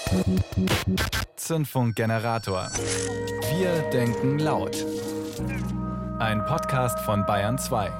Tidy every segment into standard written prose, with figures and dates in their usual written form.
Zündfunkgenerator. Wir denken laut. Ein Podcast von Bayern 2.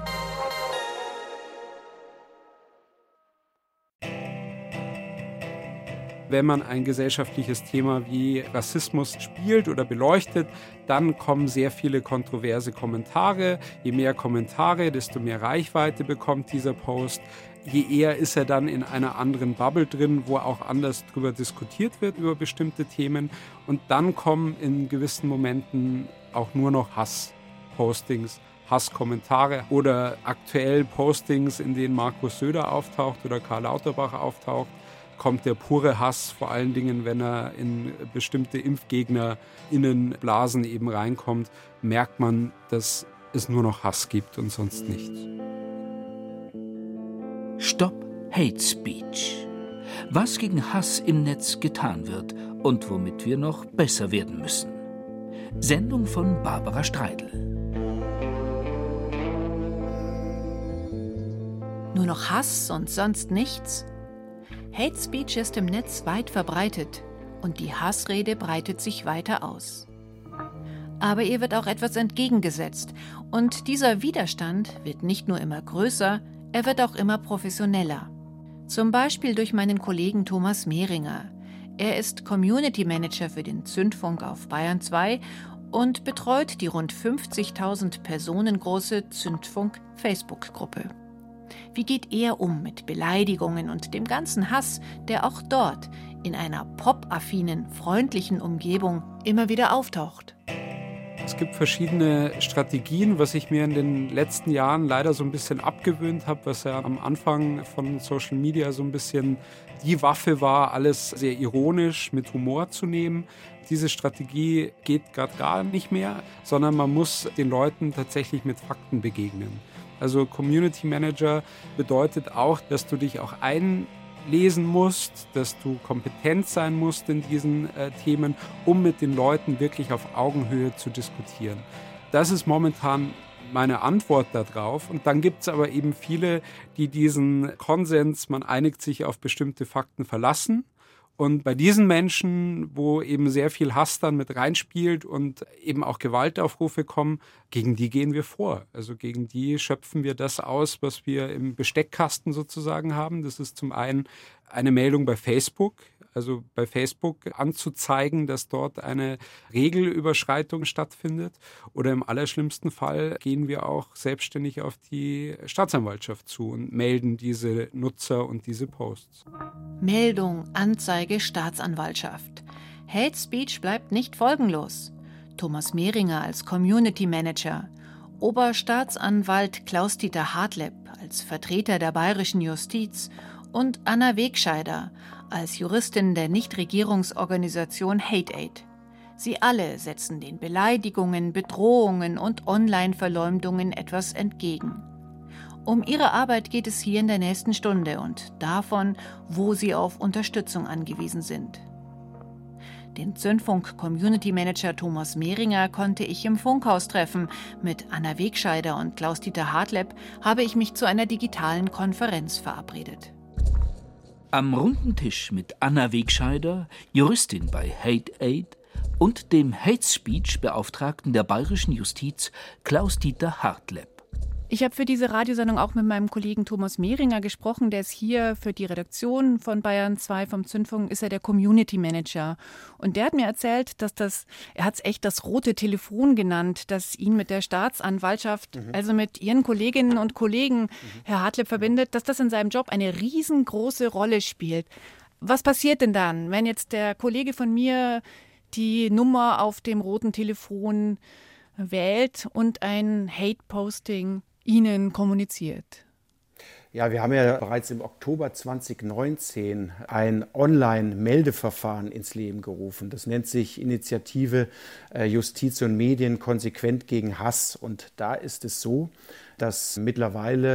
Wenn man ein gesellschaftliches Thema wie Rassismus spielt oder beleuchtet, dann kommen sehr viele kontroverse Kommentare. Je mehr Kommentare, desto mehr Reichweite bekommt dieser Post. Je eher ist er dann in einer anderen Bubble drin, wo auch anders drüber diskutiert wird, über bestimmte Themen. Und dann kommen in gewissen Momenten auch nur noch Hasspostings, Hasskommentare oder aktuell Postings, in denen Markus Söder auftaucht oder Karl Lauterbach auftaucht. Kommt der pure Hass, vor allen Dingen, wenn er in bestimmte ImpfgegnerInnenblasen eben reinkommt, merkt man, dass es nur noch Hass gibt und sonst nichts. Stop Hate Speech. Was gegen Hass im Netz getan wird und womit wir noch besser werden müssen. Sendung von Barbara Streidel. Nur noch Hass und sonst nichts? Hate Speech ist im Netz weit verbreitet und die Hassrede breitet sich weiter aus. Aber ihr wird auch etwas entgegengesetzt und dieser Widerstand wird nicht nur immer größer, er wird auch immer professioneller. Zum Beispiel durch meinen Kollegen Thomas Mehringer. Er ist Community Manager für den Zündfunk auf Bayern 2 und betreut die rund 50.000 Personen große Zündfunk-Facebook-Gruppe. Wie geht er um mit Beleidigungen und dem ganzen Hass, der auch dort in einer pop-affinen, freundlichen Umgebung immer wieder auftaucht? Es gibt verschiedene Strategien, was ich mir in den letzten Jahren leider so ein bisschen abgewöhnt habe, was ja am Anfang von Social Media so ein bisschen die Waffe war, alles sehr ironisch mit Humor zu nehmen. Diese Strategie geht gerade gar nicht mehr, sondern man muss den Leuten tatsächlich mit Fakten begegnen. Also Community Manager bedeutet auch, dass du dich auch einlesen musst, dass du kompetent sein musst in diesen Themen, um mit den Leuten wirklich auf Augenhöhe zu diskutieren. Das ist momentan meine Antwort darauf. Und dann gibt es aber eben viele, die diesen Konsens, man einigt sich auf bestimmte Fakten, verlassen. Und bei diesen Menschen, wo eben sehr viel Hass dann mit reinspielt und eben auch Gewaltaufrufe kommen, gegen die gehen wir vor. Also gegen die schöpfen wir das aus, was wir im Besteckkasten sozusagen haben. Das ist zum einen eine Meldung bei Facebook, also bei Facebook anzuzeigen, dass dort eine Regelüberschreitung stattfindet. Oder im allerschlimmsten Fall gehen wir auch selbstständig auf die Staatsanwaltschaft zu und melden diese Nutzer und diese Posts. Meldung, Anzeige, Staatsanwaltschaft. Hate Speech bleibt nicht folgenlos. Thomas Mehringer als Community Manager, Oberstaatsanwalt Klaus-Dieter Hartleb als Vertreter der bayerischen Justiz und Anna Wegscheider als Juristin der Nichtregierungsorganisation Hate Aid. Sie alle setzen den Beleidigungen, Bedrohungen und Online-Verleumdungen etwas entgegen. Um ihre Arbeit geht es hier in der nächsten Stunde und davon, wo sie auf Unterstützung angewiesen sind. Den Zündfunk-Community-Manager Thomas Mehringer konnte ich im Funkhaus treffen. Mit Anna Wegscheider und Klaus-Dieter Hartleb habe ich mich zu einer digitalen Konferenz verabredet. Am runden Tisch mit Anna Wegscheider, Juristin bei Hate Aid, und dem Hate Speech-Beauftragten der bayerischen Justiz Klaus-Dieter Hartleb. Ich habe für diese Radiosendung auch mit meinem Kollegen Thomas Mehringer gesprochen. Der ist hier für die Redaktion von Bayern 2 vom Zündfunk, ist er der Community Manager. Und der hat mir erzählt, dass er hat es echt das rote Telefon genannt, das ihn mit der Staatsanwaltschaft, also mit ihren Kolleginnen und Kollegen, Herr Hartleb, verbindet, dass das in seinem Job eine riesengroße Rolle spielt. Was passiert denn dann, wenn jetzt der Kollege von mir die Nummer auf dem roten Telefon wählt und ein Hate-Posting Ihnen kommuniziert? Ja, wir haben ja bereits im Oktober 2019 ein Online-Meldeverfahren ins Leben gerufen. Das nennt sich Initiative Justiz und Medien konsequent gegen Hass. Und da ist es so, dass mittlerweile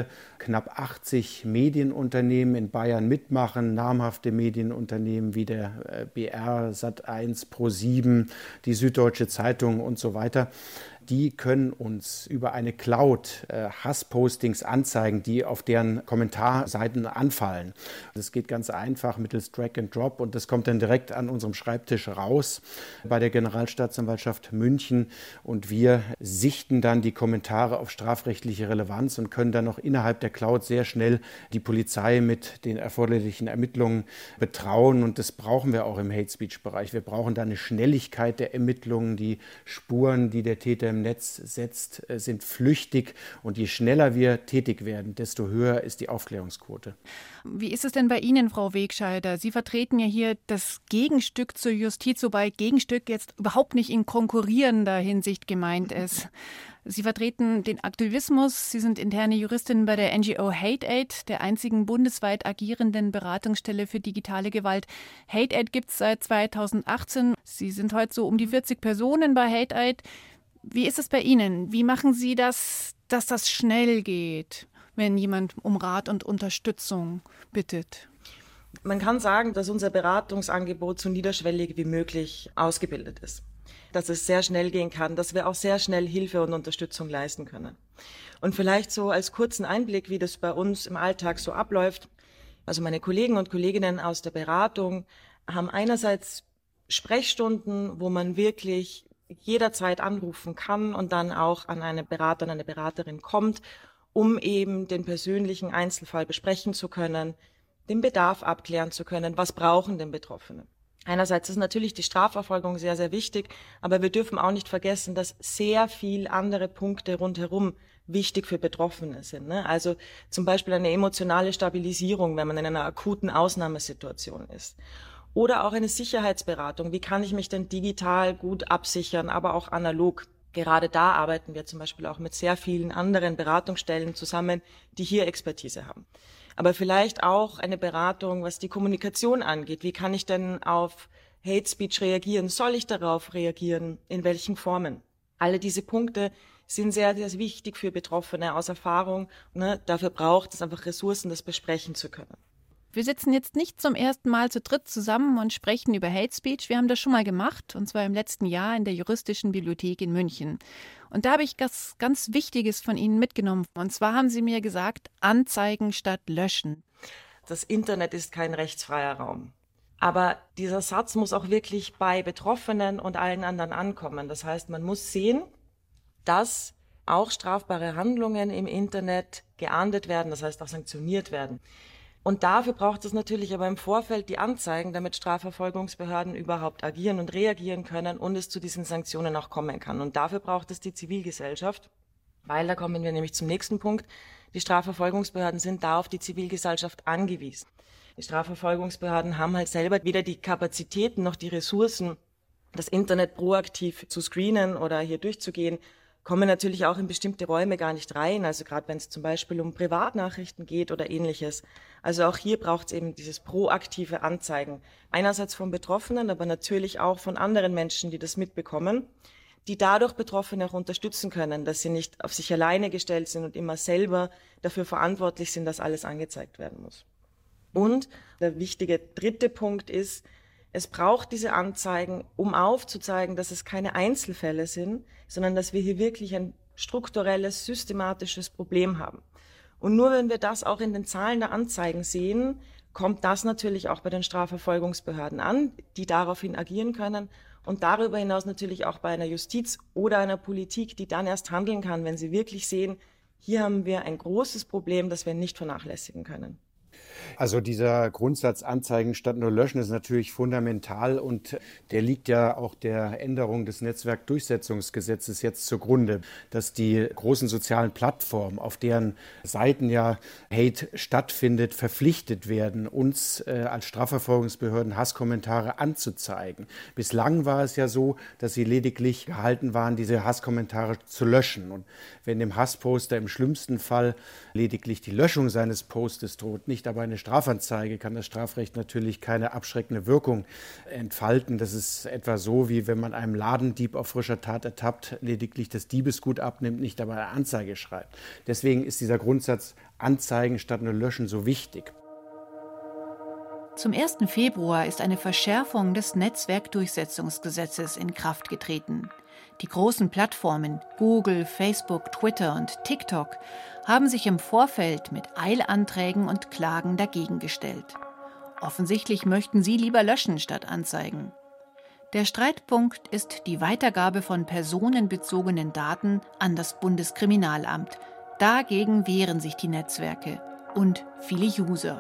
knapp 80 Medienunternehmen in Bayern mitmachen, namhafte Medienunternehmen wie der BR, Sat.1, Pro7, die Süddeutsche Zeitung und so weiter. Die können uns über eine Cloud Hasspostings anzeigen, die auf deren Kommentarseiten anfallen. Das geht ganz einfach mittels Drag and Drop und das kommt dann direkt an unserem Schreibtisch raus bei der Generalstaatsanwaltschaft München und wir sichten dann die Kommentare auf strafrechtliche Relevanz und können dann noch innerhalb der Cloud sehr schnell die Polizei mit den erforderlichen Ermittlungen betrauen und das brauchen wir auch im Hate-Speech-Bereich. Wir brauchen da eine Schnelligkeit der Ermittlungen, die Spuren, die der Täter im Netz setzt, sind flüchtig und je schneller wir tätig werden, desto höher ist die Aufklärungsquote. Wie ist es denn bei Ihnen, Frau Wegscheider? Sie vertreten ja hier das Gegenstück zur Justiz, wobei Gegenstück jetzt überhaupt nicht in konkurrierender Hinsicht gemeint ist. Sie vertreten den Aktivismus. Sie sind interne Juristin bei der NGO Hate Aid, der einzigen bundesweit agierenden Beratungsstelle für digitale Gewalt. Hate Aid gibt es seit 2018. Sie sind heute so um die 40 Personen bei Hate Aid. Wie ist es bei Ihnen? Wie machen Sie das, dass das schnell geht, wenn jemand um Rat und Unterstützung bittet? Man kann sagen, dass unser Beratungsangebot so niederschwellig wie möglich ausgebildet ist. Dass es sehr schnell gehen kann, dass wir auch sehr schnell Hilfe und Unterstützung leisten können. Und vielleicht so als kurzen Einblick, wie das bei uns im Alltag so abläuft. Also meine Kollegen und Kolleginnen aus der Beratung haben einerseits Sprechstunden, wo man wirklich jederzeit anrufen kann und dann auch an einen Berater, an eine Beraterin kommt, um eben den persönlichen Einzelfall besprechen zu können, den Bedarf abklären zu können, was brauchen denn Betroffene. Einerseits ist natürlich die Strafverfolgung sehr, sehr wichtig, aber wir dürfen auch nicht vergessen, dass sehr viel andere Punkte rundherum wichtig für Betroffene sind. Also zum Beispiel eine emotionale Stabilisierung, wenn man in einer akuten Ausnahmesituation ist. Oder auch eine Sicherheitsberatung. Wie kann ich mich denn digital gut absichern, aber auch analog? Gerade da arbeiten wir zum Beispiel auch mit sehr vielen anderen Beratungsstellen zusammen, die hier Expertise haben. Aber vielleicht auch eine Beratung, was die Kommunikation angeht. Wie kann ich denn auf Hate Speech reagieren? Soll ich darauf reagieren? In welchen Formen? Alle diese Punkte sind sehr, sehr wichtig für Betroffene aus Erfahrung. Dafür braucht es einfach Ressourcen, das besprechen zu können. Wir sitzen jetzt nicht zum ersten Mal zu dritt zusammen und sprechen über Hate Speech. Wir haben das schon mal gemacht, und zwar im letzten Jahr in der Juristischen Bibliothek in München. Und da habe ich was ganz Wichtiges von Ihnen mitgenommen. Und zwar haben Sie mir gesagt, anzeigen statt löschen. Das Internet ist kein rechtsfreier Raum. Aber dieser Satz muss auch wirklich bei Betroffenen und allen anderen ankommen. Das heißt, man muss sehen, dass auch strafbare Handlungen im Internet geahndet werden, das heißt auch sanktioniert werden. Und dafür braucht es natürlich aber im Vorfeld die Anzeigen, damit Strafverfolgungsbehörden überhaupt agieren und reagieren können und es zu diesen Sanktionen auch kommen kann. Und dafür braucht es die Zivilgesellschaft, weil da kommen wir nämlich zum nächsten Punkt. Die Strafverfolgungsbehörden sind da auf die Zivilgesellschaft angewiesen. Die Strafverfolgungsbehörden haben halt selber weder die Kapazitäten noch die Ressourcen, das Internet proaktiv zu screenen oder hier durchzugehen, kommen natürlich auch in bestimmte Räume gar nicht rein, also gerade wenn es zum Beispiel um Privatnachrichten geht oder Ähnliches. Also auch hier braucht es eben dieses proaktive Anzeigen. Einerseits von Betroffenen, aber natürlich auch von anderen Menschen, die das mitbekommen, die dadurch Betroffene auch unterstützen können, dass sie nicht auf sich alleine gestellt sind und immer selber dafür verantwortlich sind, dass alles angezeigt werden muss. Und der wichtige dritte Punkt ist, es braucht diese Anzeigen, um aufzuzeigen, dass es keine Einzelfälle sind, sondern dass wir hier wirklich ein strukturelles, systematisches Problem haben. Und nur wenn wir das auch in den Zahlen der Anzeigen sehen, kommt das natürlich auch bei den Strafverfolgungsbehörden an, die daraufhin agieren können und darüber hinaus natürlich auch bei einer Justiz oder einer Politik, die dann erst handeln kann, wenn sie wirklich sehen, hier haben wir ein großes Problem, das wir nicht vernachlässigen können. Also dieser Grundsatz Anzeigen statt nur löschen ist natürlich fundamental und der liegt ja auch der Änderung des Netzwerkdurchsetzungsgesetzes jetzt zugrunde, dass die großen sozialen Plattformen, auf deren Seiten ja Hate stattfindet, verpflichtet werden, uns als Strafverfolgungsbehörden Hasskommentare anzuzeigen. Bislang war es ja so, dass sie lediglich gehalten waren, diese Hasskommentare zu löschen. Und wenn dem Hassposter im schlimmsten Fall lediglich die Löschung seines Postes droht, nicht aber eine Strafanzeige kann das Strafrecht natürlich keine abschreckende Wirkung entfalten. Das ist etwa so, wie wenn man einem Ladendieb auf frischer Tat ertappt, lediglich das Diebesgut abnimmt, nicht aber eine Anzeige schreibt. Deswegen ist dieser Grundsatz Anzeigen statt nur Löschen so wichtig. Zum 1. Februar ist eine Verschärfung des Netzwerkdurchsetzungsgesetzes in Kraft getreten. Die großen Plattformen Google, Facebook, Twitter und TikTok haben sich im Vorfeld mit Eilanträgen und Klagen dagegen gestellt. Offensichtlich möchten sie lieber löschen statt anzeigen. Der Streitpunkt ist die Weitergabe von personenbezogenen Daten an das Bundeskriminalamt. Dagegen wehren sich die Netzwerke und viele User.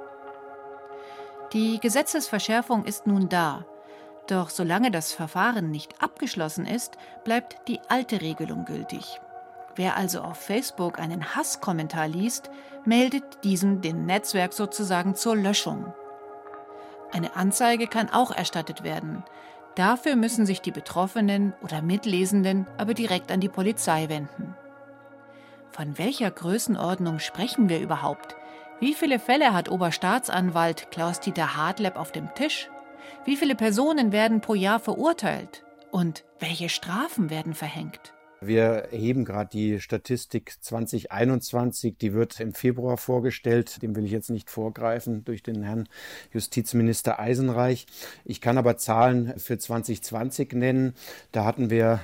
Die Gesetzesverschärfung ist nun da. Doch solange das Verfahren nicht abgeschlossen ist, bleibt die alte Regelung gültig. Wer also auf Facebook einen Hasskommentar liest, meldet diesen dem Netzwerk sozusagen zur Löschung. Eine Anzeige kann auch erstattet werden. Dafür müssen sich die Betroffenen oder Mitlesenden aber direkt an die Polizei wenden. Von welcher Größenordnung sprechen wir überhaupt? Wie viele Fälle hat Oberstaatsanwalt Klaus-Dieter Hartlepp auf dem Tisch? Wie viele Personen werden pro Jahr verurteilt? Und welche Strafen werden verhängt? Wir erheben gerade die Statistik 2021, die wird im Februar vorgestellt. Dem will ich jetzt nicht vorgreifen durch den Herrn Justizminister Eisenreich. Ich kann aber Zahlen für 2020 nennen. Da hatten wir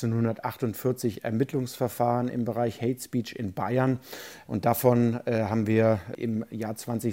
1648 Ermittlungsverfahren im Bereich Hate Speech in Bayern. Und davon haben wir im Jahr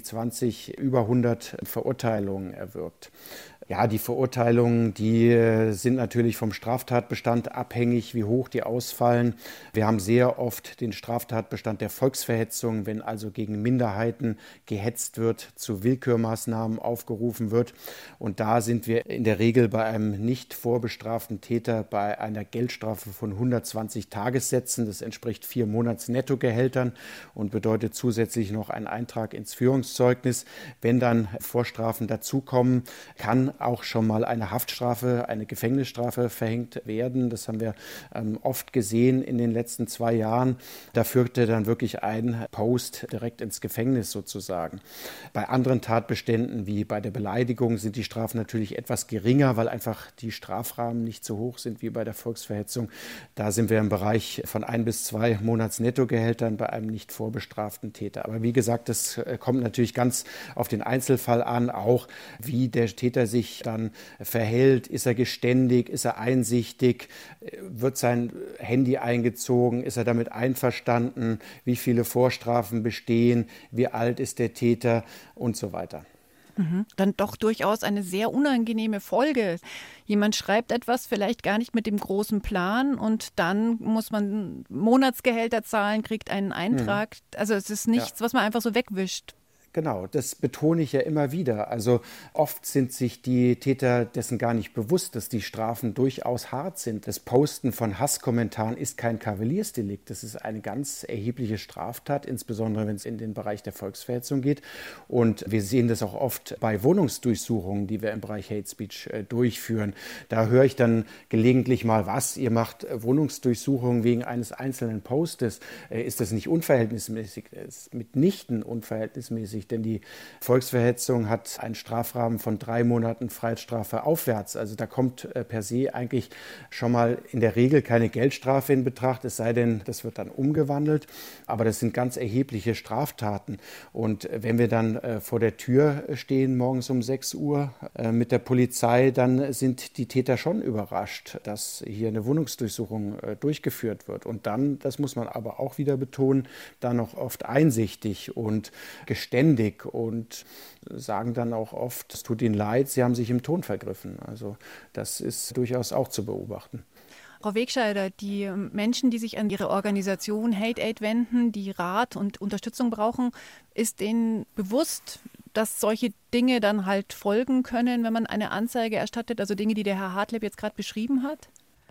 2020 über 100 Verurteilungen erwirkt. Ja, die Verurteilungen, die sind natürlich vom Straftatbestand abhängig, wie hoch die ausfallen. Wir haben sehr oft den Straftatbestand der Volksverhetzung, wenn also gegen Minderheiten gehetzt wird, zu Willkürmaßnahmen aufgerufen wird. Und da sind wir in der Regel bei einem nicht vorbestraften Täter bei einer Geldstrafe von 120 Tagessätzen. Das entspricht 4 Monatsnettogehältern und bedeutet zusätzlich noch einen Eintrag ins Führungszeugnis. Wenn dann Vorstrafen dazukommen, kann auch schon mal eine Haftstrafe, eine Gefängnisstrafe verhängt werden. Das haben wir oft gesehen in den letzten 2 Jahren. Da führte dann wirklich ein Post direkt ins Gefängnis sozusagen. Bei anderen Tatbeständen wie bei der Beleidigung sind die Strafen natürlich etwas geringer, weil einfach die Strafrahmen nicht so hoch sind wie bei der Volksverhetzung. Da sind wir im Bereich von 1 bis 2 Monatsnettogehältern bei einem nicht vorbestraften Täter. Aber wie gesagt, das kommt natürlich ganz auf den Einzelfall an, auch wie der Täter sich dann verhält. Ist er geständig? Ist er einsichtig? Wird sein Handy eingezogen? Ist er damit einverstanden? Wie viele Vorstrafen bestehen? Wie alt ist der Täter? Und so weiter. Dann doch durchaus eine sehr unangenehme Folge. Jemand schreibt etwas, vielleicht gar nicht mit dem großen Plan und dann muss man Monatsgehälter zahlen, kriegt einen Eintrag. Also es ist nichts, was man einfach so wegwischt. Genau, das betone ich ja immer wieder. Also oft sind sich die Täter dessen gar nicht bewusst, dass die Strafen durchaus hart sind. Das Posten von Hasskommentaren ist kein Kavaliersdelikt. Das ist eine ganz erhebliche Straftat, insbesondere wenn es in den Bereich der Volksverhetzung geht. Und wir sehen das auch oft bei Wohnungsdurchsuchungen, die wir im Bereich Hate Speech durchführen. Da höre ich dann gelegentlich mal, was, ihr macht Wohnungsdurchsuchungen wegen eines einzelnen Postes. Ist das nicht unverhältnismäßig? Das ist mitnichten unverhältnismäßig. Denn die Volksverhetzung hat einen Strafrahmen von 3 Monaten Freiheitsstrafe aufwärts. Also da kommt per se eigentlich schon mal in der Regel keine Geldstrafe in Betracht, es sei denn, das wird dann umgewandelt. Aber das sind ganz erhebliche Straftaten. Und wenn wir dann vor der Tür stehen, morgens um 6 Uhr mit der Polizei, dann sind die Täter schon überrascht, dass hier eine Wohnungsdurchsuchung durchgeführt wird. Und dann, das muss man aber auch wieder betonen, dann noch oft einsichtig und geständig und sagen dann auch oft, es tut ihnen leid, sie haben sich im Ton vergriffen. Also das ist durchaus auch zu beobachten. Frau Wegscheider, die Menschen, die sich an ihre Organisation Hate Aid wenden, die Rat und Unterstützung brauchen, ist denen bewusst, dass solche Dinge dann halt folgen können, wenn man eine Anzeige erstattet, also Dinge, die der Herr Hartlepp jetzt gerade beschrieben hat?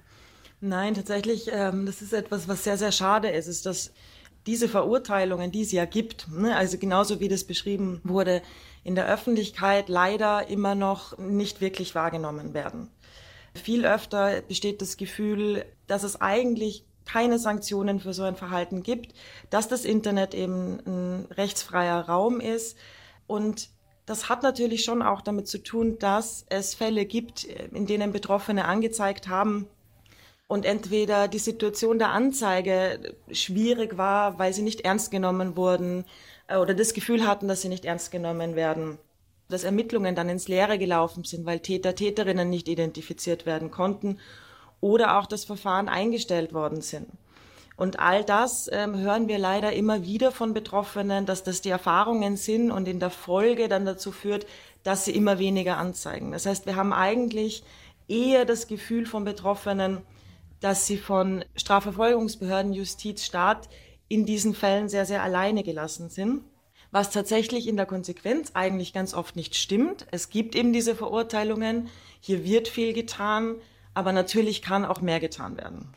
Nein, tatsächlich, das ist etwas, was sehr, sehr schade ist dass diese Verurteilungen, die es ja gibt, also genauso wie das beschrieben wurde, in der Öffentlichkeit leider immer noch nicht wirklich wahrgenommen werden. Viel öfter besteht das Gefühl, dass es eigentlich keine Sanktionen für so ein Verhalten gibt, dass das Internet eben ein rechtsfreier Raum ist, Und das hat natürlich schon auch damit zu tun, dass es Fälle gibt, in denen Betroffene angezeigt haben und entweder die Situation der Anzeige schwierig war, weil sie nicht ernst genommen wurden oder das Gefühl hatten, dass sie nicht ernst genommen werden, dass Ermittlungen dann ins Leere gelaufen sind, weil Täter, Täterinnen nicht identifiziert werden konnten oder auch das Verfahren eingestellt worden sind. Und all das hören wir leider immer wieder von Betroffenen, dass das die Erfahrungen sind und in der Folge dann dazu führt, dass sie immer weniger anzeigen. Das heißt, wir haben eigentlich eher das Gefühl von Betroffenen, dass sie von Strafverfolgungsbehörden, Justiz, Staat in diesen Fällen sehr, sehr alleine gelassen sind. Was tatsächlich in der Konsequenz eigentlich ganz oft nicht stimmt. Es gibt eben diese Verurteilungen, hier wird viel getan, aber natürlich kann auch mehr getan werden.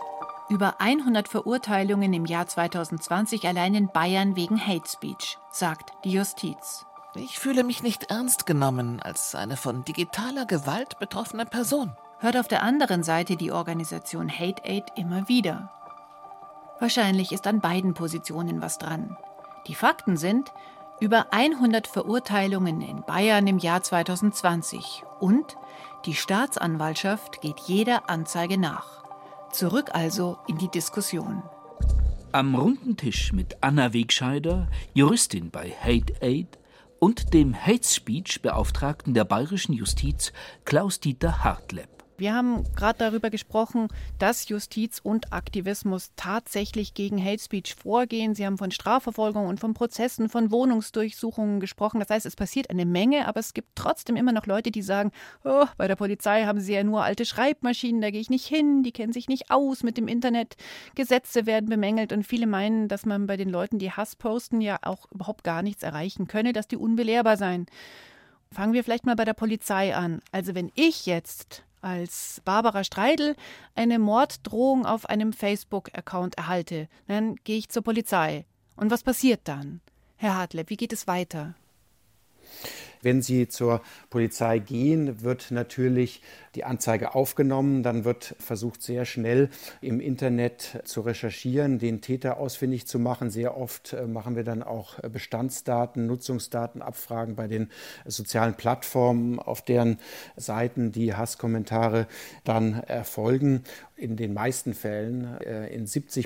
Über 100 Verurteilungen im Jahr 2020 allein in Bayern wegen Hate Speech, sagt die Justiz. Ich fühle mich nicht ernst genommen als eine von digitaler Gewalt betroffene Person. Hört auf der anderen Seite die Organisation Hate Aid immer wieder. Wahrscheinlich ist an beiden Positionen was dran. Die Fakten sind: über 100 Verurteilungen in Bayern im Jahr 2020 und die Staatsanwaltschaft geht jeder Anzeige nach. Zurück also in die Diskussion. Am runden Tisch mit Anna Wegscheider, Juristin bei Hate Aid, und dem Hate Speech Beauftragten der bayerischen Justiz, Klaus-Dieter Hartlepp. Wir haben gerade darüber gesprochen, dass Justiz und Aktivismus tatsächlich gegen Hate Speech vorgehen. Sie haben von Strafverfolgung und von Prozessen, von Wohnungsdurchsuchungen gesprochen. Das heißt, es passiert eine Menge, aber es gibt trotzdem immer noch Leute, die sagen, oh, bei der Polizei haben sie ja nur alte Schreibmaschinen, da gehe ich nicht hin, die kennen sich nicht aus mit dem Internet. Gesetze werden bemängelt und viele meinen, dass man bei den Leuten, die Hass posten, ja auch überhaupt gar nichts erreichen könne, dass die unbelehrbar seien. Fangen wir vielleicht mal bei der Polizei an. Also wenn ich jetzt als Barbara Streidel eine Morddrohung auf einem Facebook-Account erhalte, dann gehe ich zur Polizei. Und was passiert dann? Herr Hartlepp, wie geht es weiter? Wenn Sie zur Polizei gehen, wird natürlich die Anzeige aufgenommen. Dann wird versucht, sehr schnell im Internet zu recherchieren, den Täter ausfindig zu machen. Sehr oft machen wir dann auch Bestandsdaten, Nutzungsdatenabfragen bei den sozialen Plattformen, auf deren Seiten die Hasskommentare dann erfolgen. In den meisten Fällen, in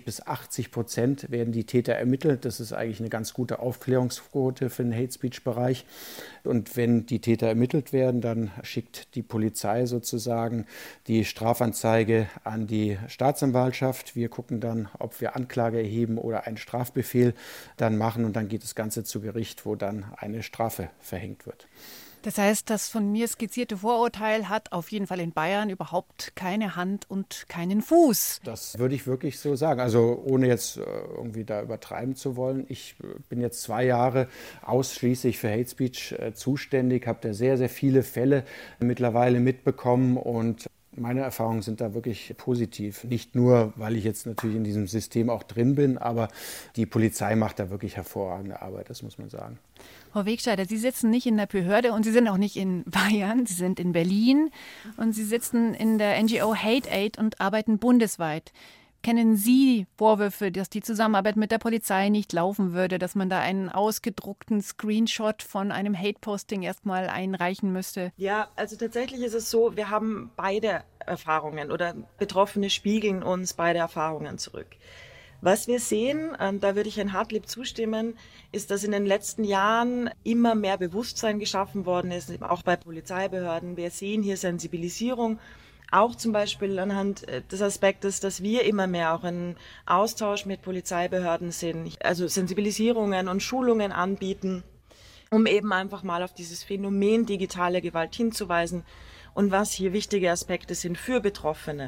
70-80%, werden die Täter ermittelt. Das ist eigentlich eine ganz gute Aufklärungsquote für den Hate-Speech-Bereich. Und wenn die Täter ermittelt werden, dann schickt die Polizei sozusagen die Strafanzeige an die Staatsanwaltschaft. Wir gucken dann, ob wir Anklage erheben oder einen Strafbefehl dann machen. Und dann geht das Ganze zu Gericht, wo dann eine Strafe verhängt wird. Das heißt, das von mir skizzierte Vorurteil hat auf jeden Fall in Bayern überhaupt keine Hand und keinen Fuß. Das würde ich wirklich so sagen. Also ohne jetzt irgendwie da übertreiben zu wollen. Ich bin jetzt 2 Jahre ausschließlich für Hate Speech zuständig, habe da sehr, sehr viele Fälle mittlerweile mitbekommen und meine Erfahrungen sind da wirklich positiv. Nicht nur, weil ich jetzt natürlich in diesem System auch drin bin, aber die Polizei macht da wirklich hervorragende Arbeit, das muss man sagen. Frau Wegscheider, Sie sitzen nicht in der Behörde und Sie sind auch nicht in Bayern, Sie sind in Berlin und Sie sitzen in der NGO Hate Aid und arbeiten bundesweit. Kennen Sie Vorwürfe, dass die Zusammenarbeit mit der Polizei nicht laufen würde, dass man da einen ausgedruckten Screenshot von einem Hate-Posting erstmal einreichen müsste? Ja, also tatsächlich ist es so, wir haben beide Erfahrungen oder Betroffene spiegeln uns beide Erfahrungen zurück. Was wir sehen, da würde ich Herrn Hartlepp zustimmen, ist, dass in den letzten Jahren immer mehr Bewusstsein geschaffen worden ist, auch bei Polizeibehörden. Wir sehen hier Sensibilisierung, auch zum Beispiel anhand des Aspektes, dass wir immer mehr auch in Austausch mit Polizeibehörden sind, also Sensibilisierungen und Schulungen anbieten, um eben einfach mal auf dieses Phänomen digitale Gewalt hinzuweisen und was hier wichtige Aspekte sind für Betroffene.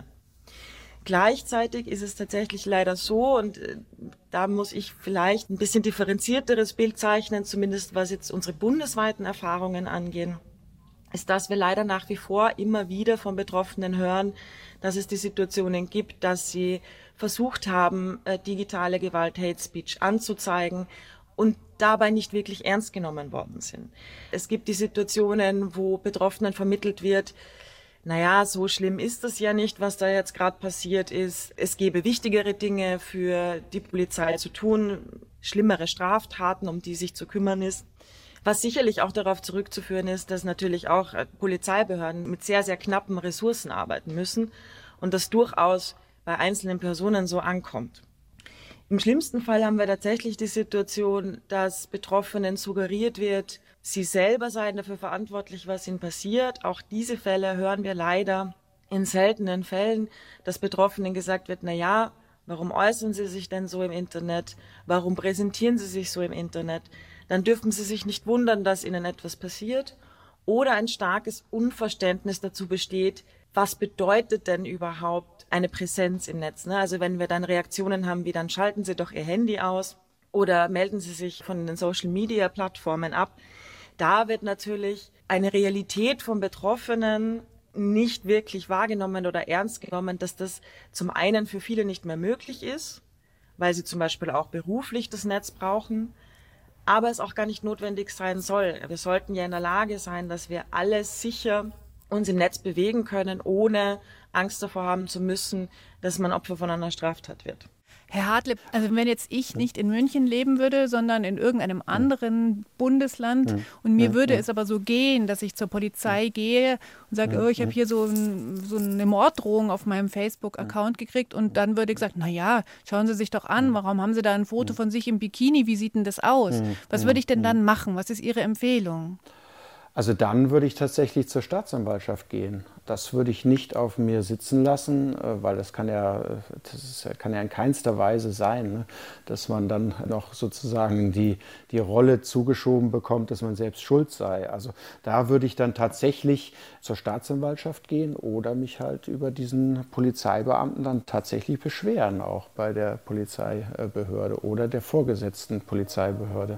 Gleichzeitig ist es tatsächlich leider so, und da muss ich vielleicht ein bisschen differenzierteres Bild zeichnen, zumindest was jetzt unsere bundesweiten Erfahrungen angehen, ist, dass wir leider nach wie vor immer wieder von Betroffenen hören, dass es die Situationen gibt, dass sie versucht haben, digitale Gewalt, Hate Speech anzuzeigen und dabei nicht wirklich ernst genommen worden sind. Es gibt die Situationen, wo Betroffenen vermittelt wird, naja, so schlimm ist es ja nicht, was da jetzt gerade passiert ist. Es gäbe wichtigere Dinge für die Polizei zu tun, schlimmere Straftaten, um die sich zu kümmern ist. Was sicherlich auch darauf zurückzuführen ist, dass natürlich auch Polizeibehörden mit sehr, sehr knappen Ressourcen arbeiten müssen und das durchaus bei einzelnen Personen so ankommt. Im schlimmsten Fall haben wir tatsächlich die Situation, dass Betroffenen suggeriert wird, sie selber seien dafür verantwortlich, was ihnen passiert. Auch diese Fälle hören wir leider in seltenen Fällen, dass Betroffenen gesagt wird, warum äußern sie sich denn so im Internet? Warum präsentieren sie sich so im Internet? Dann dürfen sie sich nicht wundern, dass ihnen etwas passiert. Oder ein starkes Unverständnis dazu besteht, was bedeutet denn überhaupt eine Präsenz im Netz? Also wenn wir dann Reaktionen haben wie, dann schalten Sie doch Ihr Handy aus oder melden Sie sich von den Social-Media-Plattformen ab. Da wird natürlich eine Realität von Betroffenen nicht wirklich wahrgenommen oder ernst genommen, dass das zum einen für viele nicht mehr möglich ist, weil sie zum Beispiel auch beruflich das Netz brauchen, aber es auch gar nicht notwendig sein soll. Wir sollten ja in der Lage sein, dass wir alle sicher uns im Netz bewegen können, ohne Angst davor haben zu müssen, dass man Opfer von einer Straftat wird. Herr Hartlepp, also wenn jetzt ich nicht in München leben würde, sondern in irgendeinem anderen Bundesland und mir würde es aber so gehen, dass ich zur Polizei gehe und sage, ich habe hier so eine Morddrohung auf meinem Facebook-Account gekriegt und dann würde ich sagen, schauen Sie sich doch an, warum haben Sie da ein Foto von sich im Bikini, wie sieht denn das aus? Was würde ich denn dann machen? Was ist Ihre Empfehlung? Also dann würde ich tatsächlich zur Staatsanwaltschaft gehen. Das würde ich nicht auf mir sitzen lassen, weil das kann ja in keinster Weise sein, ne? Dass man dann noch sozusagen die Rolle zugeschoben bekommt, dass man selbst schuld sei. Also da würde ich dann tatsächlich zur Staatsanwaltschaft gehen oder mich halt über diesen Polizeibeamten dann tatsächlich beschweren, auch bei der Polizeibehörde oder der vorgesetzten Polizeibehörde.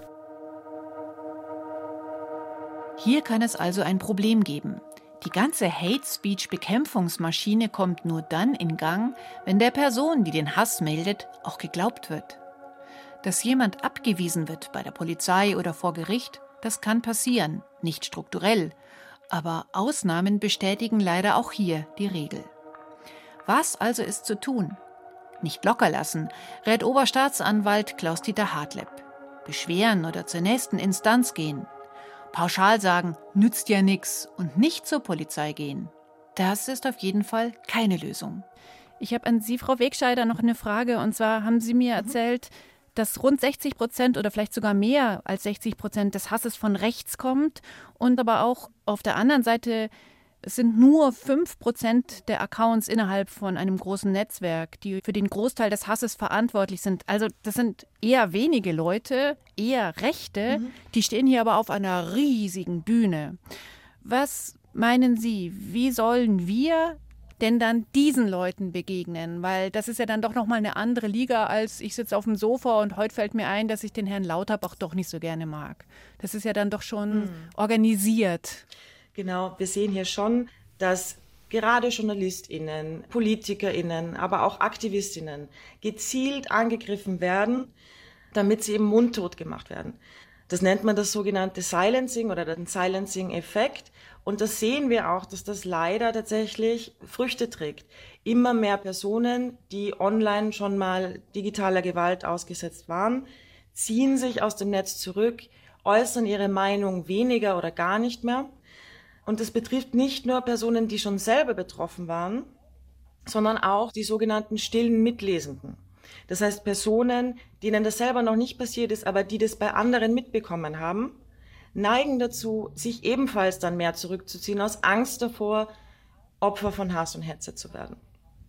Hier kann es also ein Problem geben. Die ganze Hate-Speech-Bekämpfungsmaschine kommt nur dann in Gang, wenn der Person, die den Hass meldet, auch geglaubt wird. Dass jemand abgewiesen wird bei der Polizei oder vor Gericht, das kann passieren, nicht strukturell. Aber Ausnahmen bestätigen leider auch hier die Regel. Was also ist zu tun? Nicht locker lassen, rät Oberstaatsanwalt Klaus-Dieter Hartlepp. Beschweren oder zur nächsten Instanz gehen. Pauschal sagen, nützt ja nix und nicht zur Polizei gehen. Das ist auf jeden Fall keine Lösung. Ich habe an Sie, Frau Wegscheider, noch eine Frage. Und zwar haben Sie mir erzählt, dass rund 60% oder vielleicht sogar mehr als 60% des Hasses von rechts kommt. Und aber auch auf der anderen Seite sind nur 5% der Accounts innerhalb von einem großen Netzwerk, die für den Großteil des Hasses verantwortlich sind. Also das sind eher wenige Leute, eher Rechte, die stehen hier aber auf einer riesigen Bühne. Was meinen Sie, wie sollen wir denn dann diesen Leuten begegnen? Weil das ist ja dann doch nochmal eine andere Liga, als ich sitze auf dem Sofa und heute fällt mir ein, dass ich den Herrn Lauterbach doch nicht so gerne mag. Das ist ja dann doch schon organisiert. Genau, wir sehen hier schon, dass gerade JournalistInnen, PolitikerInnen, aber auch AktivistInnen gezielt angegriffen werden, damit sie eben mundtot gemacht werden. Das nennt man das sogenannte Silencing oder den Silencing-Effekt. Und das sehen wir auch, dass das leider tatsächlich Früchte trägt. Immer mehr Personen, die online schon mal digitaler Gewalt ausgesetzt waren, ziehen sich aus dem Netz zurück, äußern ihre Meinung weniger oder gar nicht mehr. Und das betrifft nicht nur Personen, die schon selber betroffen waren, sondern auch die sogenannten stillen Mitlesenden. Das heißt Personen, denen das selber noch nicht passiert ist, aber die das bei anderen mitbekommen haben, neigen dazu, sich ebenfalls dann mehr zurückzuziehen, aus Angst davor, Opfer von Hass und Hetze zu werden.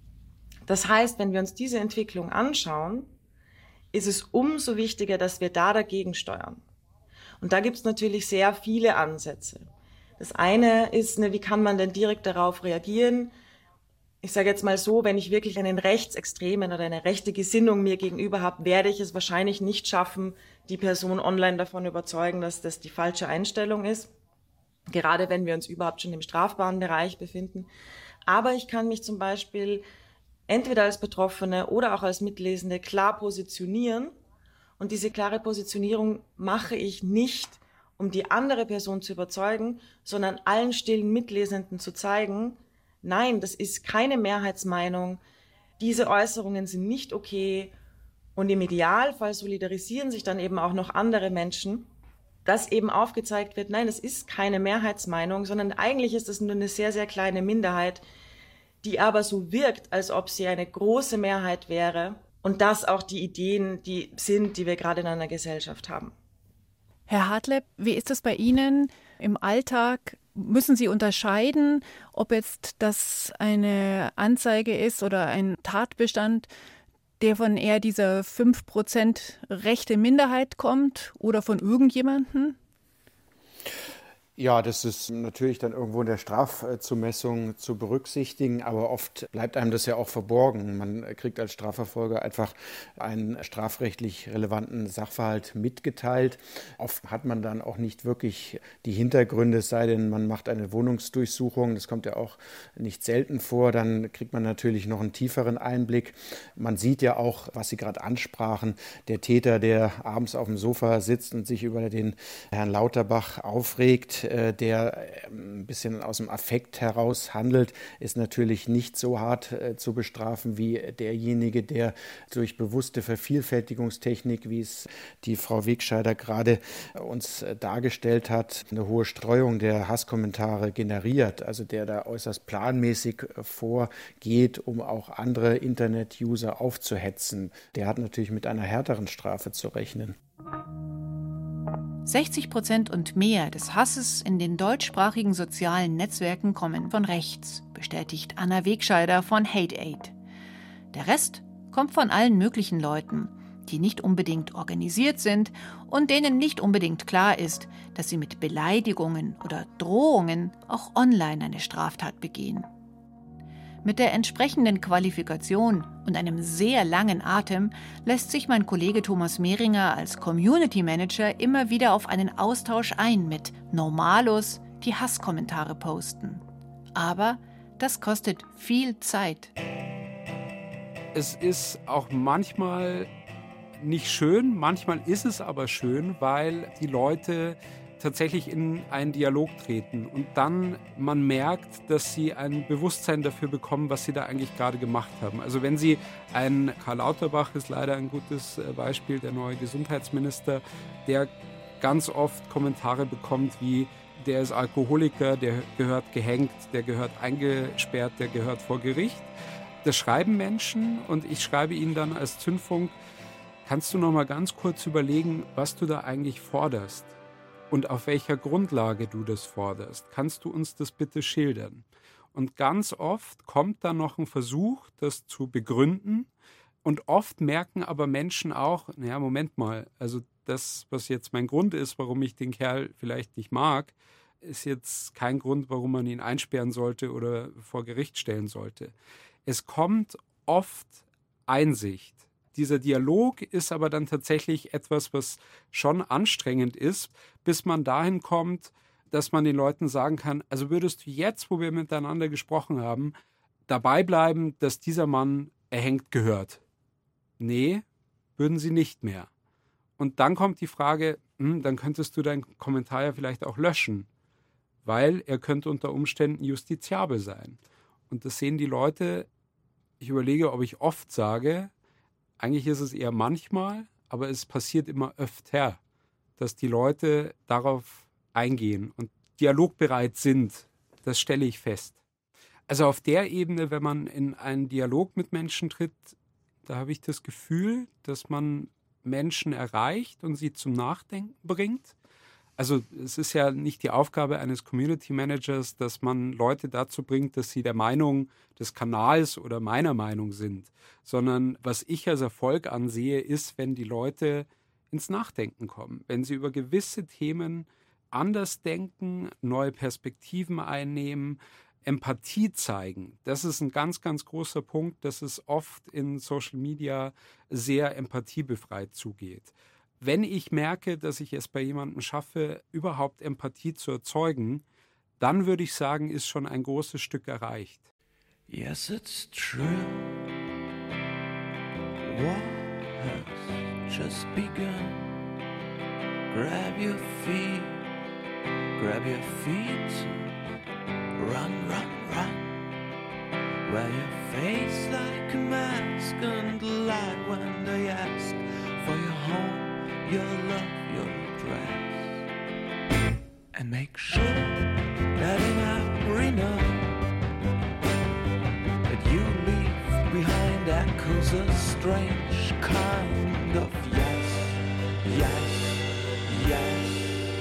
Das heißt, wenn wir uns diese Entwicklung anschauen, ist es umso wichtiger, dass wir da dagegen steuern. Und da gibt es natürlich sehr viele Ansätze. Das eine ist, wie kann man denn direkt darauf reagieren? Ich sage jetzt mal so, wenn ich wirklich einen Rechtsextremen oder eine rechte Gesinnung mir gegenüber habe, werde ich es wahrscheinlich nicht schaffen, die Person online davon überzeugen, dass das die falsche Einstellung ist. Gerade wenn wir uns überhaupt schon im strafbaren Bereich befinden. Aber ich kann mich zum Beispiel entweder als Betroffene oder auch als Mitlesende klar positionieren. Und diese klare Positionierung mache ich nicht, um die andere Person zu überzeugen, sondern allen stillen Mitlesenden zu zeigen, nein, das ist keine Mehrheitsmeinung, diese Äußerungen sind nicht okay und im Idealfall solidarisieren sich dann eben auch noch andere Menschen, dass eben aufgezeigt wird, nein, es ist keine Mehrheitsmeinung, sondern eigentlich ist es nur eine sehr, sehr kleine Minderheit, die aber so wirkt, als ob sie eine große Mehrheit wäre. Und das auch die Ideen, die wir gerade in einer Gesellschaft haben. Herr Hartleb, wie ist es bei Ihnen im Alltag? Müssen Sie unterscheiden, ob jetzt das eine Anzeige ist oder ein Tatbestand, der von eher dieser 5% rechte Minderheit kommt oder von irgendjemandem? Ja, das ist natürlich dann irgendwo in der Strafzumessung zu berücksichtigen, aber oft bleibt einem das ja auch verborgen. Man kriegt als Strafverfolger einfach einen strafrechtlich relevanten Sachverhalt mitgeteilt. Oft hat man dann auch nicht wirklich die Hintergründe, es sei denn, man macht eine Wohnungsdurchsuchung. Das kommt ja auch nicht selten vor. Dann kriegt man natürlich noch einen tieferen Einblick. Man sieht ja auch, was Sie gerade ansprachen, der Täter, der abends auf dem Sofa sitzt und sich über den Herrn Lauterbach aufregt, der ein bisschen aus dem Affekt heraus handelt, ist natürlich nicht so hart zu bestrafen wie derjenige, der durch bewusste Vervielfältigungstechnik, wie es die Frau Wegscheider gerade uns dargestellt hat, eine hohe Streuung der Hasskommentare generiert, also der da äußerst planmäßig vorgeht, um auch andere Internet-User aufzuhetzen. Der hat natürlich mit einer härteren Strafe zu rechnen. 60% und mehr des Hasses in den deutschsprachigen sozialen Netzwerken kommen von rechts, bestätigt Anna Wegscheider von HateAid. Der Rest kommt von allen möglichen Leuten, die nicht unbedingt organisiert sind und denen nicht unbedingt klar ist, dass sie mit Beleidigungen oder Drohungen auch online eine Straftat begehen. Mit der entsprechenden Qualifikation und einem sehr langen Atem lässt sich mein Kollege Thomas Mehringer als Community Manager immer wieder auf einen Austausch ein mit Normalos, die Hasskommentare posten. Aber das kostet viel Zeit. Es ist auch manchmal nicht schön, manchmal ist es aber schön, weil die Leute tatsächlich in einen Dialog treten und dann man merkt, dass sie ein Bewusstsein dafür bekommen, was sie da eigentlich gerade gemacht haben. Also wenn sie Karl Lauterbach ist leider ein gutes Beispiel, der neue Gesundheitsminister, der ganz oft Kommentare bekommt wie, der ist Alkoholiker, der gehört gehängt, der gehört eingesperrt, der gehört vor Gericht. Das schreiben Menschen und ich schreibe ihnen dann als Zündfunk, kannst du noch mal ganz kurz überlegen, was du da eigentlich forderst? Und auf welcher Grundlage du das forderst. Kannst du uns das bitte schildern? Und ganz oft kommt dann noch ein Versuch, das zu begründen. Und oft merken aber Menschen auch, naja, Moment mal, also das, was jetzt mein Grund ist, warum ich den Kerl vielleicht nicht mag, ist jetzt kein Grund, warum man ihn einsperren sollte oder vor Gericht stellen sollte. Es kommt oft Einsicht. Dieser Dialog ist aber dann tatsächlich etwas, was schon anstrengend ist, bis man dahin kommt, dass man den Leuten sagen kann, also würdest du jetzt, wo wir miteinander gesprochen haben, dabei bleiben, dass dieser Mann erhängt gehört? Nee, würden sie nicht mehr. Und dann kommt die Frage, dann könntest du deinen Kommentar ja vielleicht auch löschen, weil er könnte unter Umständen justiziabel sein. Und das sehen die Leute, ich überlege, ob ich oft sage, eigentlich ist es eher manchmal, aber es passiert immer öfter, dass die Leute darauf eingehen und dialogbereit sind. Das stelle ich fest. Also auf der Ebene, wenn man in einen Dialog mit Menschen tritt, da habe ich das Gefühl, dass man Menschen erreicht und sie zum Nachdenken bringt. Also es ist ja nicht die Aufgabe eines Community Managers, dass man Leute dazu bringt, dass sie der Meinung des Kanals oder meiner Meinung sind, sondern was ich als Erfolg ansehe, ist, wenn die Leute ins Nachdenken kommen, wenn sie über gewisse Themen anders denken, neue Perspektiven einnehmen, Empathie zeigen. Das ist ein ganz, ganz großer Punkt, dass es oft in Social Media sehr empathiebefreit zugeht. Wenn ich merke, dass ich es bei jemandem schaffe, überhaupt Empathie zu erzeugen, dann würde ich sagen, ist schon ein großes Stück erreicht. Yes, it's true. War has just begun. Grab your feet, run, run, run. Wear your face like a mask and lie when they ask for your home, your love, your dress. and make sure that in our arena that you leave behind echoes a strange kind of yes, yes, yes.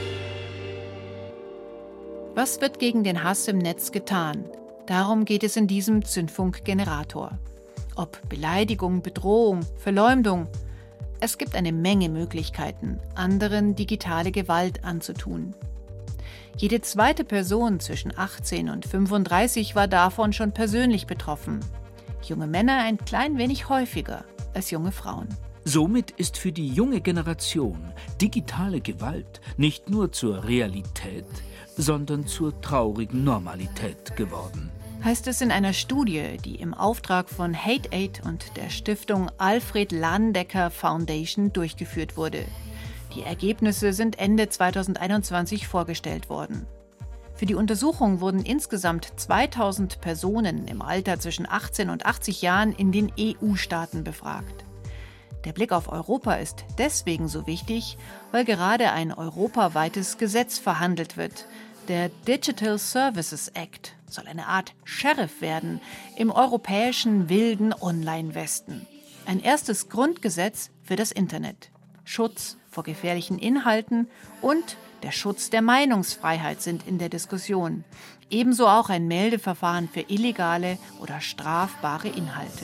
Was wird gegen den Hass im Netz getan? Darum geht es in diesem Zündfunk-Generator. Ob Beleidigung, Bedrohung, Verleumdung. Es gibt eine Menge Möglichkeiten, anderen digitale Gewalt anzutun. Jede zweite Person zwischen 18 und 35 war davon schon persönlich betroffen. Junge Männer ein klein wenig häufiger als junge Frauen. Somit ist für die junge Generation digitale Gewalt nicht nur zur Realität, sondern zur traurigen Normalität geworden. Heißt es in einer Studie, die im Auftrag von Hate8 und der Stiftung Alfred Landecker Foundation durchgeführt wurde. Die Ergebnisse sind Ende 2021 vorgestellt worden. Für die Untersuchung wurden insgesamt 2000 Personen im Alter zwischen 18 und 80 Jahren in den EU-Staaten befragt. Der Blick auf Europa ist deswegen so wichtig, weil gerade ein europaweites Gesetz verhandelt wird. Der Digital Services Act soll eine Art Sheriff werden im europäischen wilden Online-Westen. Ein erstes Grundgesetz für das Internet. Schutz vor gefährlichen Inhalten und der Schutz der Meinungsfreiheit sind in der Diskussion. Ebenso auch ein Meldeverfahren für illegale oder strafbare Inhalte.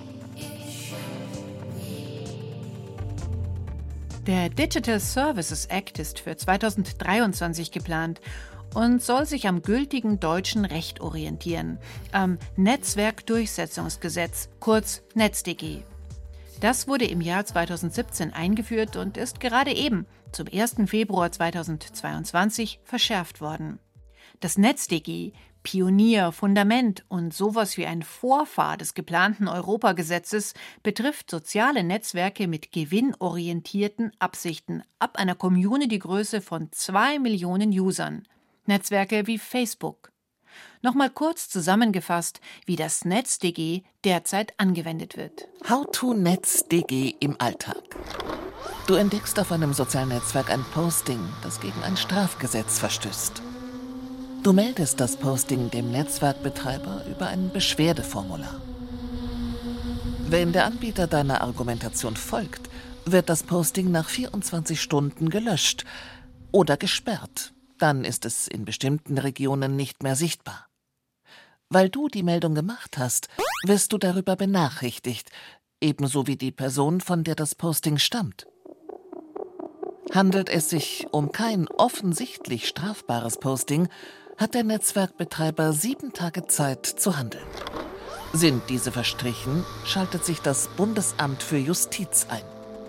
Der Digital Services Act ist für 2023 geplant und soll sich am gültigen deutschen Recht orientieren, am Netzwerkdurchsetzungsgesetz, kurz NetzDG. Das wurde im Jahr 2017 eingeführt und ist gerade eben zum 1. Februar 2022 verschärft worden. Das NetzDG, Pionier, Fundament und sowas wie ein Vorfahr des geplanten Europagesetzes, betrifft soziale Netzwerke mit gewinnorientierten Absichten ab einer Community-Größe von 2 Millionen Usern. Netzwerke wie Facebook. Nochmal kurz zusammengefasst, wie das NetzDG derzeit angewendet wird. How to NetzDG im Alltag. Du entdeckst auf einem sozialen Netzwerk ein Posting, das gegen ein Strafgesetz verstößt. Du meldest das Posting dem Netzwerkbetreiber über ein Beschwerdeformular. Wenn der Anbieter deiner Argumentation folgt, wird das Posting nach 24 Stunden gelöscht oder gesperrt. Dann ist es in bestimmten Regionen nicht mehr sichtbar. Weil du die Meldung gemacht hast, wirst du darüber benachrichtigt, ebenso wie die Person, von der das Posting stammt. Handelt es sich um kein offensichtlich strafbares Posting, hat der Netzwerkbetreiber 7 Tage Zeit zu handeln. Sind diese verstrichen, schaltet sich das Bundesamt für Justiz ein.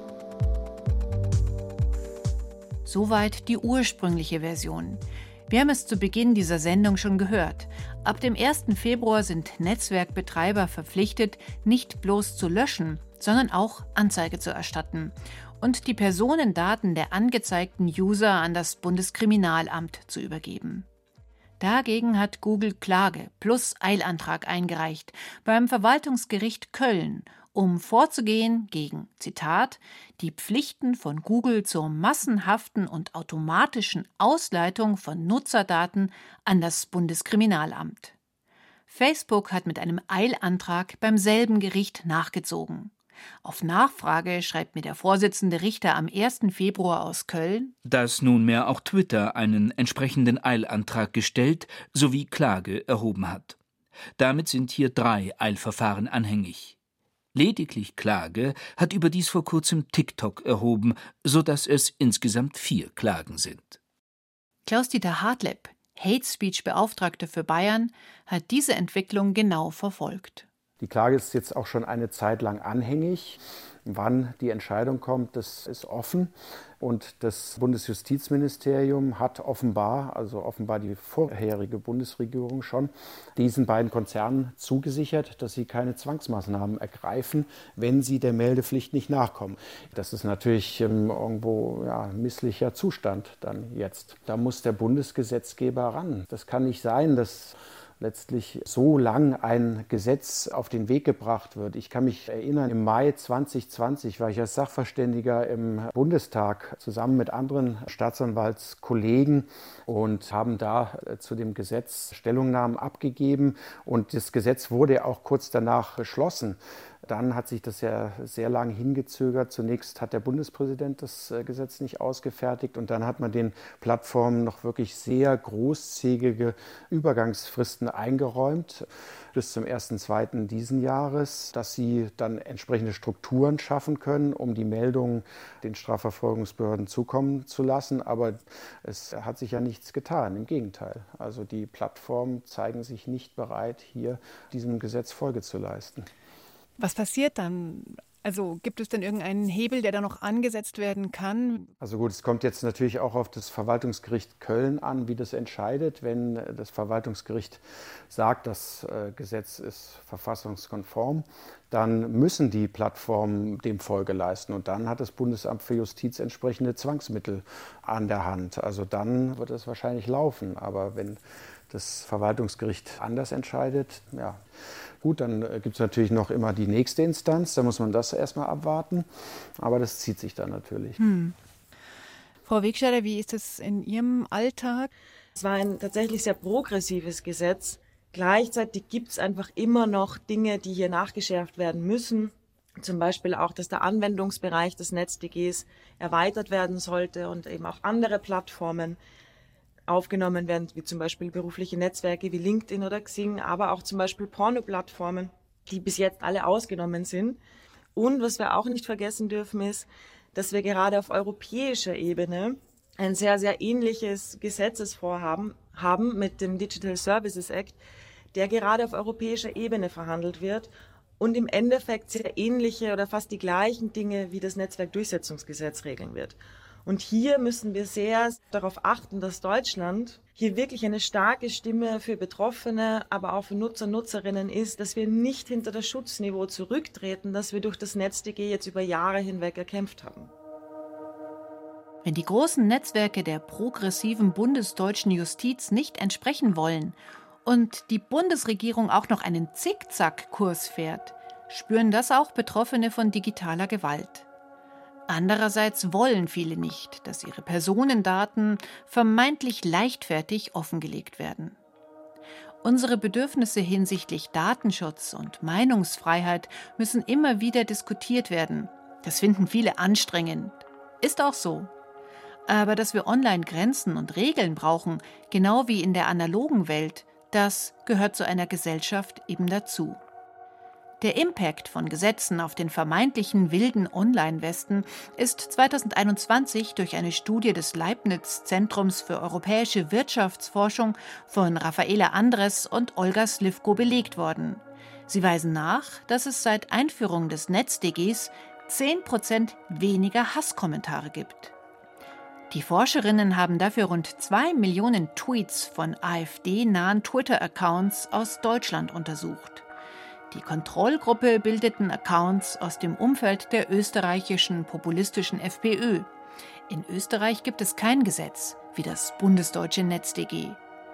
Soweit die ursprüngliche Version. Wir haben es zu Beginn dieser Sendung schon gehört. Ab dem 1. Februar sind Netzwerkbetreiber verpflichtet, nicht bloß zu löschen, sondern auch Anzeige zu erstatten und die Personendaten der angezeigten User an das Bundeskriminalamt zu übergeben. Dagegen hat Google Klage plus Eilantrag eingereicht beim Verwaltungsgericht Köln, um vorzugehen gegen, Zitat, die Pflichten von Google zur massenhaften und automatischen Ausleitung von Nutzerdaten an das Bundeskriminalamt. Facebook hat mit einem Eilantrag beim selben Gericht nachgezogen. Auf Nachfrage schreibt mir der Vorsitzende Richter am 1. Februar aus Köln, dass nunmehr auch Twitter einen entsprechenden Eilantrag gestellt sowie Klage erhoben hat. Damit sind hier 3 Eilverfahren anhängig. Lediglich Klage hat überdies vor kurzem TikTok erhoben, sodass es insgesamt 4 Klagen sind. Klaus-Dieter Hartleb, Hate Speech-Beauftragter für Bayern, hat diese Entwicklung genau verfolgt. Die Klage ist jetzt auch schon eine Zeit lang anhängig. Wann die Entscheidung kommt, das ist offen. Und das Bundesjustizministerium hat offenbar die vorherige Bundesregierung schon, diesen beiden Konzernen zugesichert, dass sie keine Zwangsmaßnahmen ergreifen, wenn sie der Meldepflicht nicht nachkommen. Das ist natürlich irgendwo ein misslicher Zustand dann jetzt. Da muss der Bundesgesetzgeber ran. Das kann nicht sein, dass letztlich so lang ein Gesetz auf den Weg gebracht wird. Ich kann mich erinnern, im Mai 2020 war ich als Sachverständiger im Bundestag zusammen mit anderen Staatsanwaltskollegen und haben da zu dem Gesetz Stellungnahmen abgegeben. Und das Gesetz wurde auch kurz danach beschlossen. Dann hat sich das ja sehr lange hingezögert. Zunächst hat der Bundespräsident das Gesetz nicht ausgefertigt und dann hat man den Plattformen noch wirklich sehr großzügige Übergangsfristen eingeräumt bis zum 1.2. diesen Jahres, dass sie dann entsprechende Strukturen schaffen können, um die Meldungen den Strafverfolgungsbehörden zukommen zu lassen. Aber es hat sich ja nichts getan, im Gegenteil. Also die Plattformen zeigen sich nicht bereit, hier diesem Gesetz Folge zu leisten. Was passiert dann? Also gibt es denn irgendeinen Hebel, der da noch angesetzt werden kann? Also gut, es kommt jetzt natürlich auch auf das Verwaltungsgericht Köln an, wie das entscheidet. Wenn das Verwaltungsgericht sagt, das Gesetz ist verfassungskonform, dann müssen die Plattformen dem Folge leisten. Und dann hat das Bundesamt für Justiz entsprechende Zwangsmittel an der Hand. Also dann wird es wahrscheinlich laufen. Aber wenn das Verwaltungsgericht anders entscheidet, ja, gut, dann gibt es natürlich noch immer die nächste Instanz, da muss man das erstmal abwarten, aber das zieht sich dann natürlich. Frau Wegscheider, wie ist es in Ihrem Alltag? Es war ein tatsächlich sehr progressives Gesetz. Gleichzeitig gibt es einfach immer noch Dinge, die hier nachgeschärft werden müssen. Zum Beispiel auch, dass der Anwendungsbereich des NetzDGs erweitert werden sollte und eben auch andere Plattformen aufgenommen werden, wie zum Beispiel berufliche Netzwerke wie LinkedIn oder Xing, aber auch zum Beispiel Pornoplattformen, die bis jetzt alle ausgenommen sind. Und was wir auch nicht vergessen dürfen, ist, dass wir gerade auf europäischer Ebene ein sehr, sehr ähnliches Gesetzesvorhaben haben mit dem Digital Services Act, der gerade auf europäischer Ebene verhandelt wird und im Endeffekt sehr ähnliche oder fast die gleichen Dinge wie das Netzwerkdurchsetzungsgesetz regeln wird. Und hier müssen wir sehr darauf achten, dass Deutschland hier wirklich eine starke Stimme für Betroffene, aber auch für Nutzer und Nutzerinnen ist, dass wir nicht hinter das Schutzniveau zurücktreten, das wir durch das NetzDG jetzt über Jahre hinweg erkämpft haben. Wenn die großen Netzwerke der progressiven bundesdeutschen Justiz nicht entsprechen wollen und die Bundesregierung auch noch einen Zickzackkurs fährt, spüren das auch Betroffene von digitaler Gewalt. Andererseits wollen viele nicht, dass ihre Personendaten vermeintlich leichtfertig offengelegt werden. Unsere Bedürfnisse hinsichtlich Datenschutz und Meinungsfreiheit müssen immer wieder diskutiert werden. Das finden viele anstrengend. Ist auch so. Aber dass wir online Grenzen und Regeln brauchen, genau wie in der analogen Welt, das gehört zu einer Gesellschaft eben dazu. Der Impact von Gesetzen auf den vermeintlichen wilden Online-Westen ist 2021 durch eine Studie des Leibniz-Zentrums für europäische Wirtschaftsforschung von Raffaela Andres und Olga Slivko belegt worden. Sie weisen nach, dass es seit Einführung des NetzDGs 10% weniger Hasskommentare gibt. Die Forscherinnen haben dafür rund 2 Millionen Tweets von AfD-nahen Twitter-Accounts aus Deutschland untersucht. Die Kontrollgruppe bildeten Accounts aus dem Umfeld der österreichischen populistischen FPÖ. In Österreich gibt es kein Gesetz wie das bundesdeutsche NetzDG.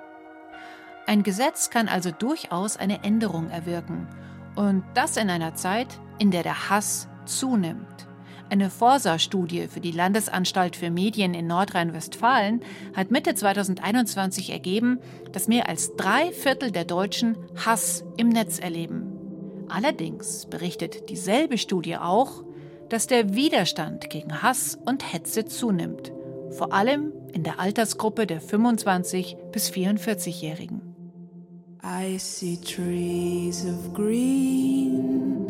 Ein Gesetz kann also durchaus eine Änderung erwirken. Und das in einer Zeit, in der der Hass zunimmt. Eine Forsa-Studie für die Landesanstalt für Medien in Nordrhein-Westfalen hat Mitte 2021 ergeben, dass mehr als 3/4 der Deutschen Hass im Netz erleben. Allerdings berichtet dieselbe Studie auch, dass der Widerstand gegen Hass und Hetze zunimmt, vor allem in der Altersgruppe der 25- bis 44-Jährigen. I see trees of green,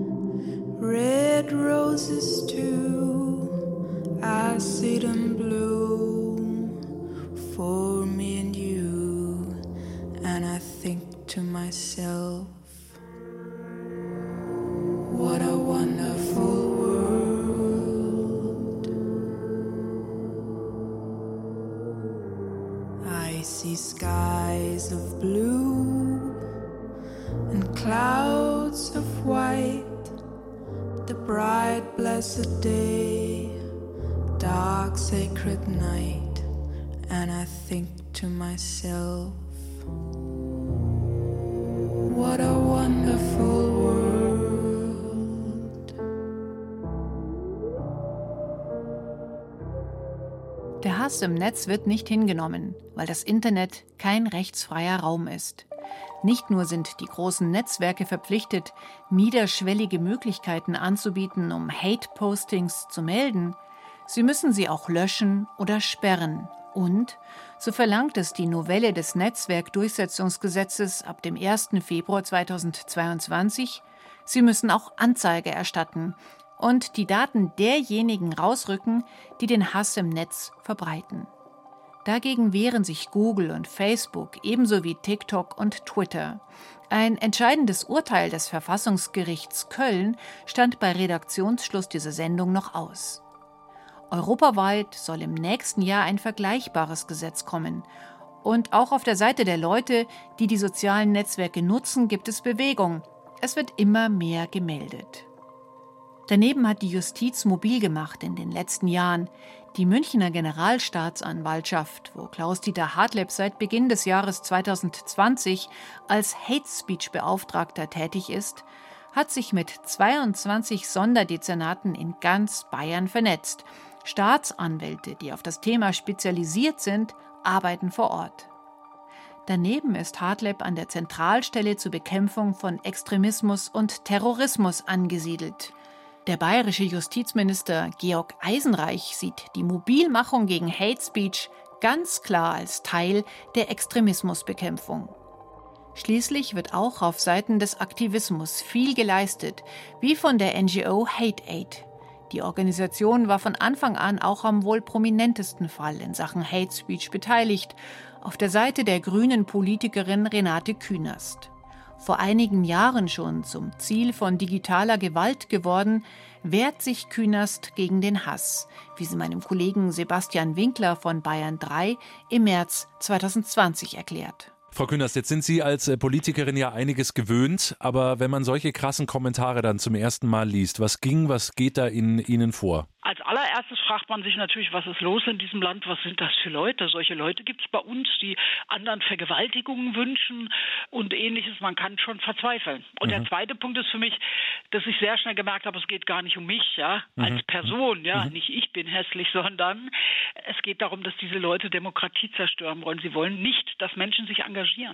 red roses too. I see them bloom for me and you, and I think to myself, what a wonderful world. I see skies of blue and clouds of white, the bright blessed day, dark sacred night, and I think to myself, Hass im Netz wird nicht hingenommen, weil das Internet kein rechtsfreier Raum ist. Nicht nur sind die großen Netzwerke verpflichtet, niederschwellige Möglichkeiten anzubieten, um Hate-Postings zu melden, sie müssen sie auch löschen oder sperren. Und, so verlangt es die Novelle des Netzwerkdurchsetzungsgesetzes ab dem 1. Februar 2022, sie müssen auch Anzeige erstatten und die Daten derjenigen rausrücken, die den Hass im Netz verbreiten. Dagegen wehren sich Google und Facebook ebenso wie TikTok und Twitter. Ein entscheidendes Urteil des Verfassungsgerichts Köln stand bei Redaktionsschluss dieser Sendung noch aus. Europaweit soll im nächsten Jahr ein vergleichbares Gesetz kommen. Und auch auf der Seite der Leute, die die sozialen Netzwerke nutzen, gibt es Bewegung. Es wird immer mehr gemeldet. Daneben hat die Justiz mobil gemacht in den letzten Jahren. Die Münchner Generalstaatsanwaltschaft, wo Klaus-Dieter Hartleb seit Beginn des Jahres 2020 als Hate-Speech-Beauftragter tätig ist, hat sich mit 22 Sonderdezernaten in ganz Bayern vernetzt. Staatsanwälte, die auf das Thema spezialisiert sind, arbeiten vor Ort. Daneben ist Hartleb an der Zentralstelle zur Bekämpfung von Extremismus und Terrorismus angesiedelt. Der bayerische Justizminister Georg Eisenreich sieht die Mobilmachung gegen Hate Speech ganz klar als Teil der Extremismusbekämpfung. Schließlich wird auch auf Seiten des Aktivismus viel geleistet, wie von der NGO Hate Aid. Die Organisation war von Anfang an auch am wohl prominentesten Fall in Sachen Hate Speech beteiligt, auf der Seite der grünen Politikerin Renate Künast. Vor einigen Jahren schon zum Ziel von digitaler Gewalt geworden, wehrt sich Künast gegen den Hass, wie sie meinem Kollegen Sebastian Winkler von Bayern 3 im März 2020 erklärt. Frau Künast, jetzt sind Sie als Politikerin ja einiges gewöhnt, aber wenn man solche krassen Kommentare dann zum ersten Mal liest, was geht da in Ihnen vor? Als allererstes fragt man sich natürlich, was ist los in diesem Land, was sind das für Leute? Solche Leute gibt es bei uns, die anderen Vergewaltigungen wünschen und Ähnliches. Man kann schon verzweifeln. Und der zweite Punkt ist für mich, dass ich sehr schnell gemerkt habe, es geht gar nicht um mich, ja, als Person, ja, nicht ich bin hässlich, sondern es geht darum, dass diese Leute Demokratie zerstören wollen. Sie wollen nicht, dass Menschen sich engagieren.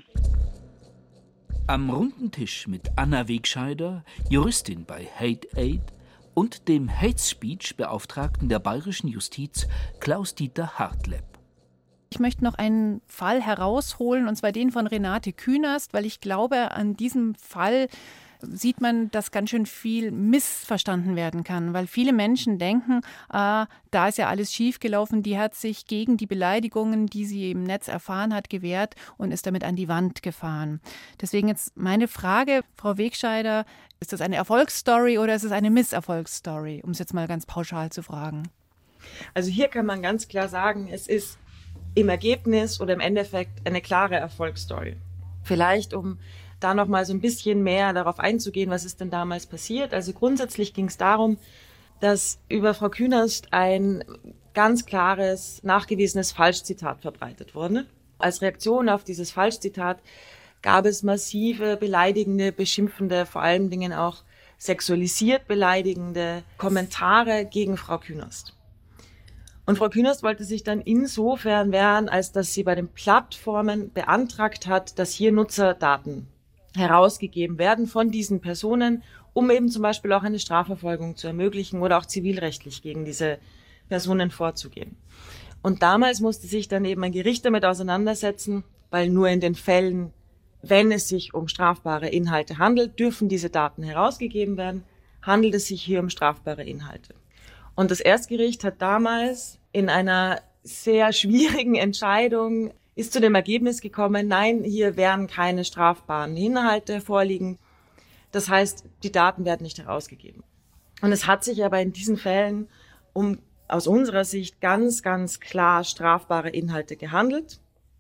Am runden Tisch mit Anna Wegscheider, Juristin bei Hate Aid, und dem Hate-Speech-Beauftragten der bayerischen Justiz Klaus-Dieter Hartleb. Ich möchte noch einen Fall herausholen, und zwar den von Renate Künast, weil ich glaube, an diesem Fall sieht man, dass ganz schön viel missverstanden werden kann, weil viele Menschen denken, da ist ja alles schiefgelaufen, die hat sich gegen die Beleidigungen, die sie im Netz erfahren hat, gewehrt und ist damit an die Wand gefahren. Deswegen jetzt meine Frage, Frau Wegscheider, ist das eine Erfolgsstory oder ist es eine Misserfolgsstory, um es jetzt mal ganz pauschal zu fragen? Also hier kann man ganz klar sagen, es ist im Ergebnis oder im Endeffekt eine klare Erfolgsstory. Vielleicht, um da noch mal so ein bisschen mehr darauf einzugehen, was ist denn damals passiert. Also grundsätzlich ging es darum, dass über Frau Künast ein ganz klares, nachgewiesenes Falschzitat verbreitet wurde. Als Reaktion auf dieses Falschzitat gab es massive, beleidigende, beschimpfende, vor allen Dingen auch sexualisiert beleidigende Kommentare gegen Frau Künast. Und Frau Künast wollte sich dann insofern wehren, als dass sie bei den Plattformen beantragt hat, dass hier Nutzerdaten herausgegeben werden von diesen Personen, um eben zum Beispiel auch eine Strafverfolgung zu ermöglichen oder auch zivilrechtlich gegen diese Personen vorzugehen. Und damals musste sich dann eben ein Gericht damit auseinandersetzen, weil nur in den Fällen, wenn es sich um strafbare Inhalte handelt, dürfen diese Daten herausgegeben werden, handelt es sich hier um strafbare Inhalte. Und das Erstgericht hat damals in einer sehr schwierigen Entscheidung ist zu dem Ergebnis gekommen, nein, hier werden keine strafbaren Inhalte vorliegen. Das heißt, die Daten werden nicht herausgegeben. Und es hat sich aber in diesen Fällen um aus unserer Sicht ganz, ganz klar strafbare Inhalte gehandelt.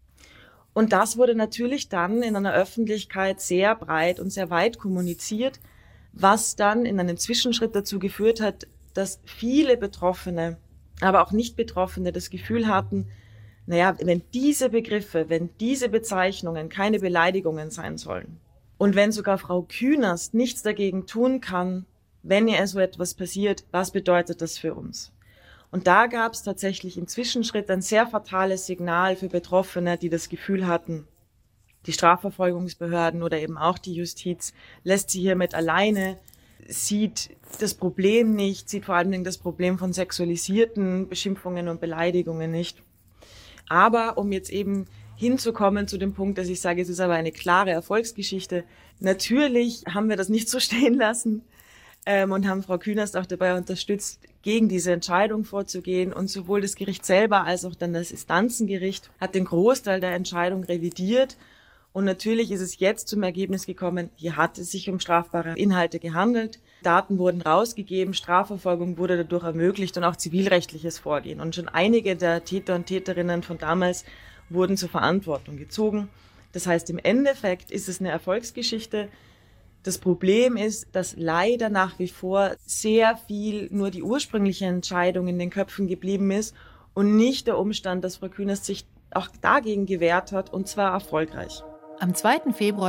Und das wurde natürlich dann in einer Öffentlichkeit sehr breit und sehr weit kommuniziert, was dann in einem Zwischenschritt dazu geführt hat, dass viele Betroffene, aber auch Nicht-Betroffene das Gefühl hatten, naja, wenn diese Begriffe, wenn diese Bezeichnungen keine Beleidigungen sein sollen und wenn sogar Frau Künast nichts dagegen tun kann, wenn ihr so etwas passiert, was bedeutet das für uns? Und da gab es tatsächlich im Zwischenschritt ein sehr fatales Signal für Betroffene, die das Gefühl hatten, die Strafverfolgungsbehörden oder eben auch die Justiz lässt sie hiermit alleine, sieht das Problem nicht, sieht vor allem das Problem von sexualisierten Beschimpfungen und Beleidigungen nicht. Aber um jetzt eben hinzukommen zu dem Punkt, dass ich sage, es ist aber eine klare Erfolgsgeschichte. Natürlich haben wir das nicht so stehen lassen und haben Frau Künast auch dabei unterstützt, gegen diese Entscheidung vorzugehen. Und sowohl das Gericht selber als auch dann das Instanzengericht hat den Großteil der Entscheidung revidiert. Und natürlich ist es jetzt zum Ergebnis gekommen, hier hat es sich um strafbare Inhalte gehandelt. Daten wurden rausgegeben, Strafverfolgung wurde dadurch ermöglicht und auch zivilrechtliches Vorgehen. Und schon einige der Täter und Täterinnen von damals wurden zur Verantwortung gezogen. Das heißt, im Endeffekt ist es eine Erfolgsgeschichte. Das Problem ist, dass leider nach wie vor sehr viel nur die ursprüngliche Entscheidung in den Köpfen geblieben ist und nicht der Umstand, dass Frau Künast sich auch dagegen gewehrt hat, und zwar erfolgreich. Am 2. Februar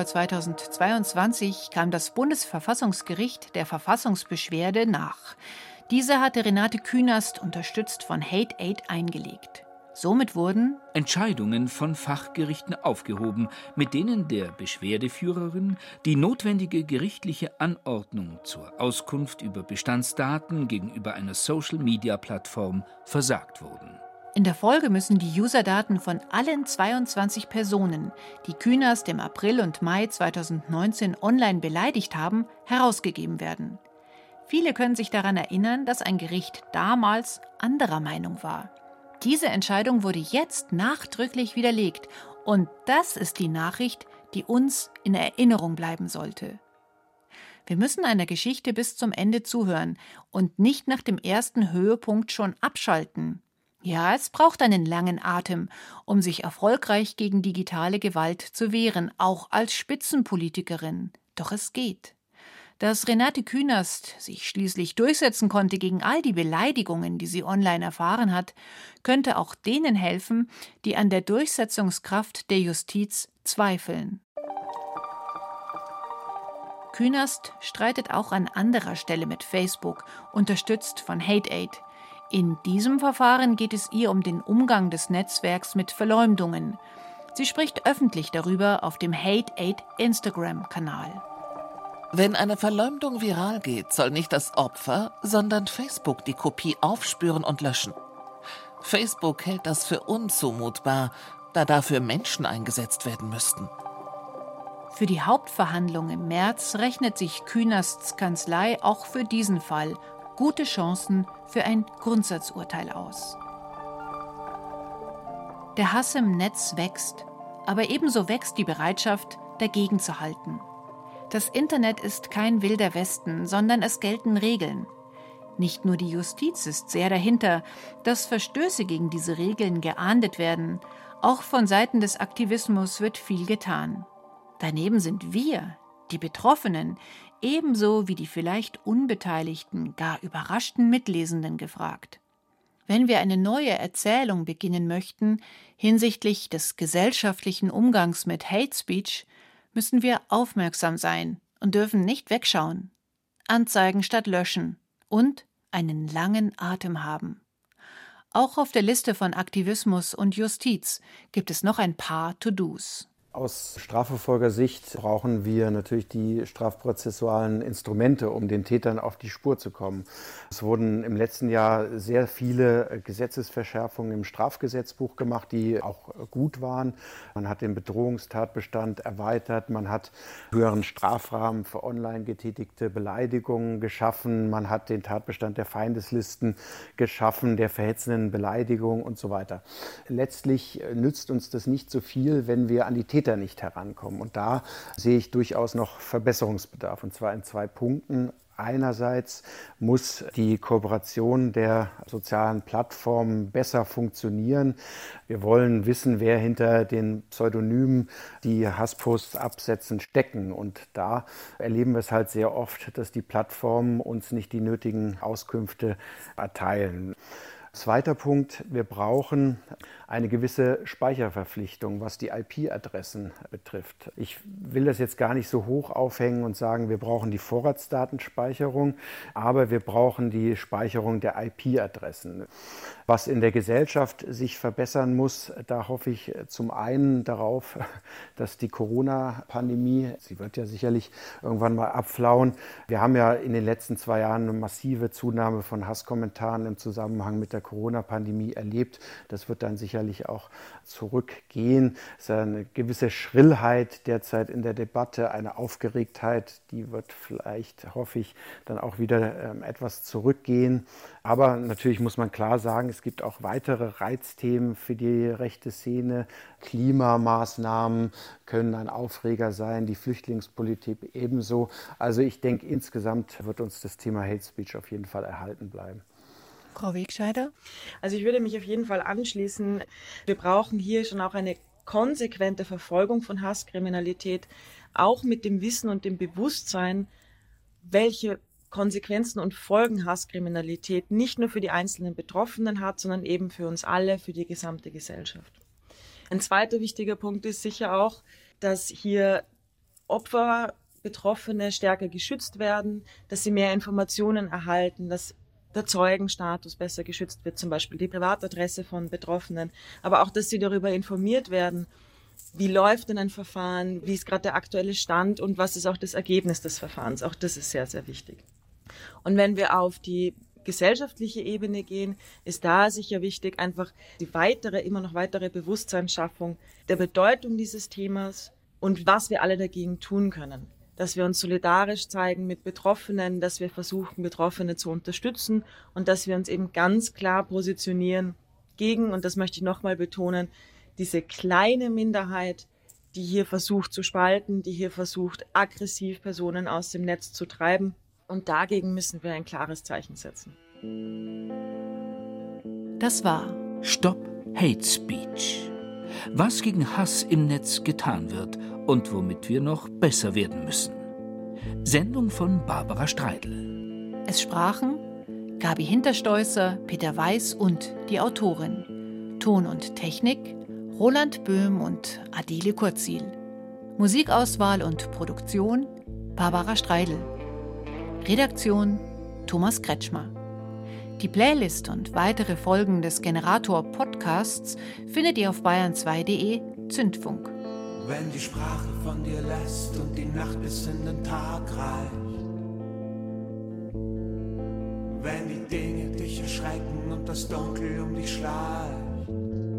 2022 kam das Bundesverfassungsgericht der Verfassungsbeschwerde nach. Diese hatte Renate Künast, unterstützt von Hate Aid, eingelegt. Somit wurden Entscheidungen von Fachgerichten aufgehoben, mit denen der Beschwerdeführerin die notwendige gerichtliche Anordnung zur Auskunft über Bestandsdaten gegenüber einer Social-Media-Plattform versagt wurden. In der Folge müssen die Userdaten von allen 22 Personen, die Künast im April und Mai 2019 online beleidigt haben, herausgegeben werden. Viele können sich daran erinnern, dass ein Gericht damals anderer Meinung war. Diese Entscheidung wurde jetzt nachdrücklich widerlegt. Und das ist die Nachricht, die uns in Erinnerung bleiben sollte. Wir müssen einer Geschichte bis zum Ende zuhören und nicht nach dem ersten Höhepunkt schon abschalten. Ja, es braucht einen langen Atem, um sich erfolgreich gegen digitale Gewalt zu wehren, auch als Spitzenpolitikerin. Doch es geht. Dass Renate Künast sich schließlich durchsetzen konnte gegen all die Beleidigungen, die sie online erfahren hat, könnte auch denen helfen, die an der Durchsetzungskraft der Justiz zweifeln. Künast streitet auch an anderer Stelle mit Facebook, unterstützt von Hate Aid. In diesem Verfahren geht es ihr um den Umgang des Netzwerks mit Verleumdungen. Sie spricht öffentlich darüber auf dem Hate Aid Instagram-Kanal. Wenn eine Verleumdung viral geht, soll nicht das Opfer, sondern Facebook die Kopie aufspüren und löschen. Facebook hält das für unzumutbar, da dafür Menschen eingesetzt werden müssten. Für die Hauptverhandlung im März rechnet sich Künasts Kanzlei auch für diesen Fall gute Chancen für ein Grundsatzurteil aus. Der Hass im Netz wächst, aber ebenso wächst die Bereitschaft, dagegen zu halten. Das Internet ist kein wilder Westen, sondern es gelten Regeln. Nicht nur die Justiz ist sehr dahinter, dass Verstöße gegen diese Regeln geahndet werden. Auch von Seiten des Aktivismus wird viel getan. Daneben sind wir, die Betroffenen, ebenso wie die vielleicht unbeteiligten, gar überraschten Mitlesenden gefragt. Wenn wir eine neue Erzählung beginnen möchten hinsichtlich des gesellschaftlichen Umgangs mit Hate Speech, müssen wir aufmerksam sein und dürfen nicht wegschauen, anzeigen statt löschen und einen langen Atem haben. Auch auf der Liste von Aktivismus und Justiz gibt es noch ein paar To-Dos. Aus Strafverfolgersicht brauchen wir natürlich die strafprozessualen Instrumente, um den Tätern auf die Spur zu kommen. Es wurden im letzten Jahr sehr viele Gesetzesverschärfungen im Strafgesetzbuch gemacht, die auch gut waren. Man hat den Bedrohungstatbestand erweitert, man hat höheren Strafrahmen für online getätigte Beleidigungen geschaffen, man hat den Tatbestand der Feindeslisten geschaffen, der verhetzenden Beleidigung und so weiter. Letztlich nützt uns das nicht so viel, wenn wir an die Täter nicht herankommen. Und da sehe ich durchaus noch Verbesserungsbedarf, und zwar in 2 Punkten. Einerseits muss die Kooperation der sozialen Plattformen besser funktionieren. Wir wollen wissen, wer hinter den Pseudonymen, die Hassposts absetzen, stecken. Und da erleben wir es halt sehr oft, dass die Plattformen uns nicht die nötigen Auskünfte erteilen. Zweiter Punkt, wir brauchen eine gewisse Speicherverpflichtung, was die IP-Adressen betrifft. Ich will das jetzt gar nicht so hoch aufhängen und sagen, wir brauchen die Vorratsdatenspeicherung, aber wir brauchen die Speicherung der IP-Adressen. Was in der Gesellschaft sich verbessern muss, da hoffe ich zum einen darauf, dass die Corona-Pandemie, sie wird ja sicherlich irgendwann mal abflauen. Wir haben ja in den letzten 2 Jahren eine massive Zunahme von Hasskommentaren im Zusammenhang mit der Corona-Pandemie erlebt. Das wird dann sicherlich auch zurückgehen. Es ist eine gewisse Schrillheit derzeit in der Debatte, eine Aufgeregtheit, die wird vielleicht, hoffe ich, dann auch wieder etwas zurückgehen. Aber natürlich muss man klar sagen, es gibt auch weitere Reizthemen für die rechte Szene. Klimamaßnahmen können ein Aufreger sein, die Flüchtlingspolitik ebenso. Also ich denke, insgesamt wird uns das Thema Hate Speech auf jeden Fall erhalten bleiben. Frau Wegscheider? Also ich würde mich auf jeden Fall anschließen. Wir brauchen hier schon auch eine konsequente Verfolgung von Hasskriminalität, auch mit dem Wissen und dem Bewusstsein, welche Konsequenzen und Folgen Hasskriminalität nicht nur für die einzelnen Betroffenen hat, sondern eben für uns alle, für die gesamte Gesellschaft. Ein zweiter wichtiger Punkt ist sicher auch, dass hier Opfer, Betroffene stärker geschützt werden, dass sie mehr Informationen erhalten, dass der Zeugenstatus besser geschützt wird, zum Beispiel die Privatadresse von Betroffenen, aber auch, dass sie darüber informiert werden, wie läuft denn ein Verfahren, wie ist gerade der aktuelle Stand und was ist auch das Ergebnis des Verfahrens. Auch das ist sehr, sehr wichtig. Und wenn wir auf die gesellschaftliche Ebene gehen, ist da sicher wichtig, einfach die immer noch weitere Bewusstseinsschaffung der Bedeutung dieses Themas und was wir alle dagegen tun können. Dass wir uns solidarisch zeigen mit Betroffenen, dass wir versuchen, Betroffene zu unterstützen und dass wir uns eben ganz klar positionieren gegen, und das möchte ich nochmal betonen, diese kleine Minderheit, die hier versucht zu spalten, die hier versucht, aggressiv Personen aus dem Netz zu treiben. Und dagegen müssen wir ein klares Zeichen setzen. Das war Stop Hate Speech. Was gegen Hass im Netz getan wird und womit wir noch besser werden müssen. Sendung von Barbara Streidel. Es sprachen Gabi Hinterstoisser, Peter Weiß und die Autorin. Ton und Technik Roland Böhm und Adele Kurzil. Musikauswahl und Produktion Barbara Streidel. Redaktion Thomas Kretschmer. Die Playlist und weitere Folgen des Generator-Podcasts findet ihr auf bayern2.de Zündfunk. Wenn die Sprache von dir lässt und die Nacht bis in den Tag reicht. Wenn die Dinge dich erschrecken und das Dunkel um dich schleicht.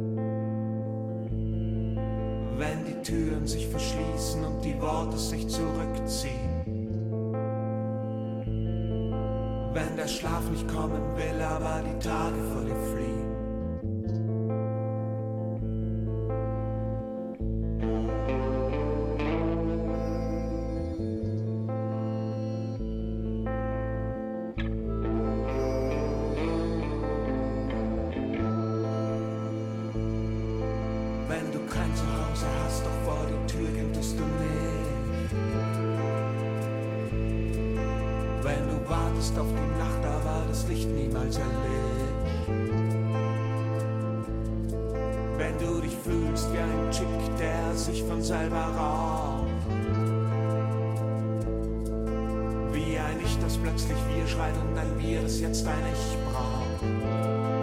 Wenn die Türen sich verschließen und die Worte sich zurückziehen. Wenn der Schlaf nicht kommen will, aber die Tage vor dir fliehen. Wenn du kein Zuhause hast, doch vor die Tür gehst du nicht. Wenn du wartest auf die Nacht, aber das Licht niemals erlischt. Wenn du dich fühlst wie ein Chick, der sich von selber raucht. Wie ein Ich, das plötzlich wir schreit und ein Wir, das jetzt ein Ich braucht.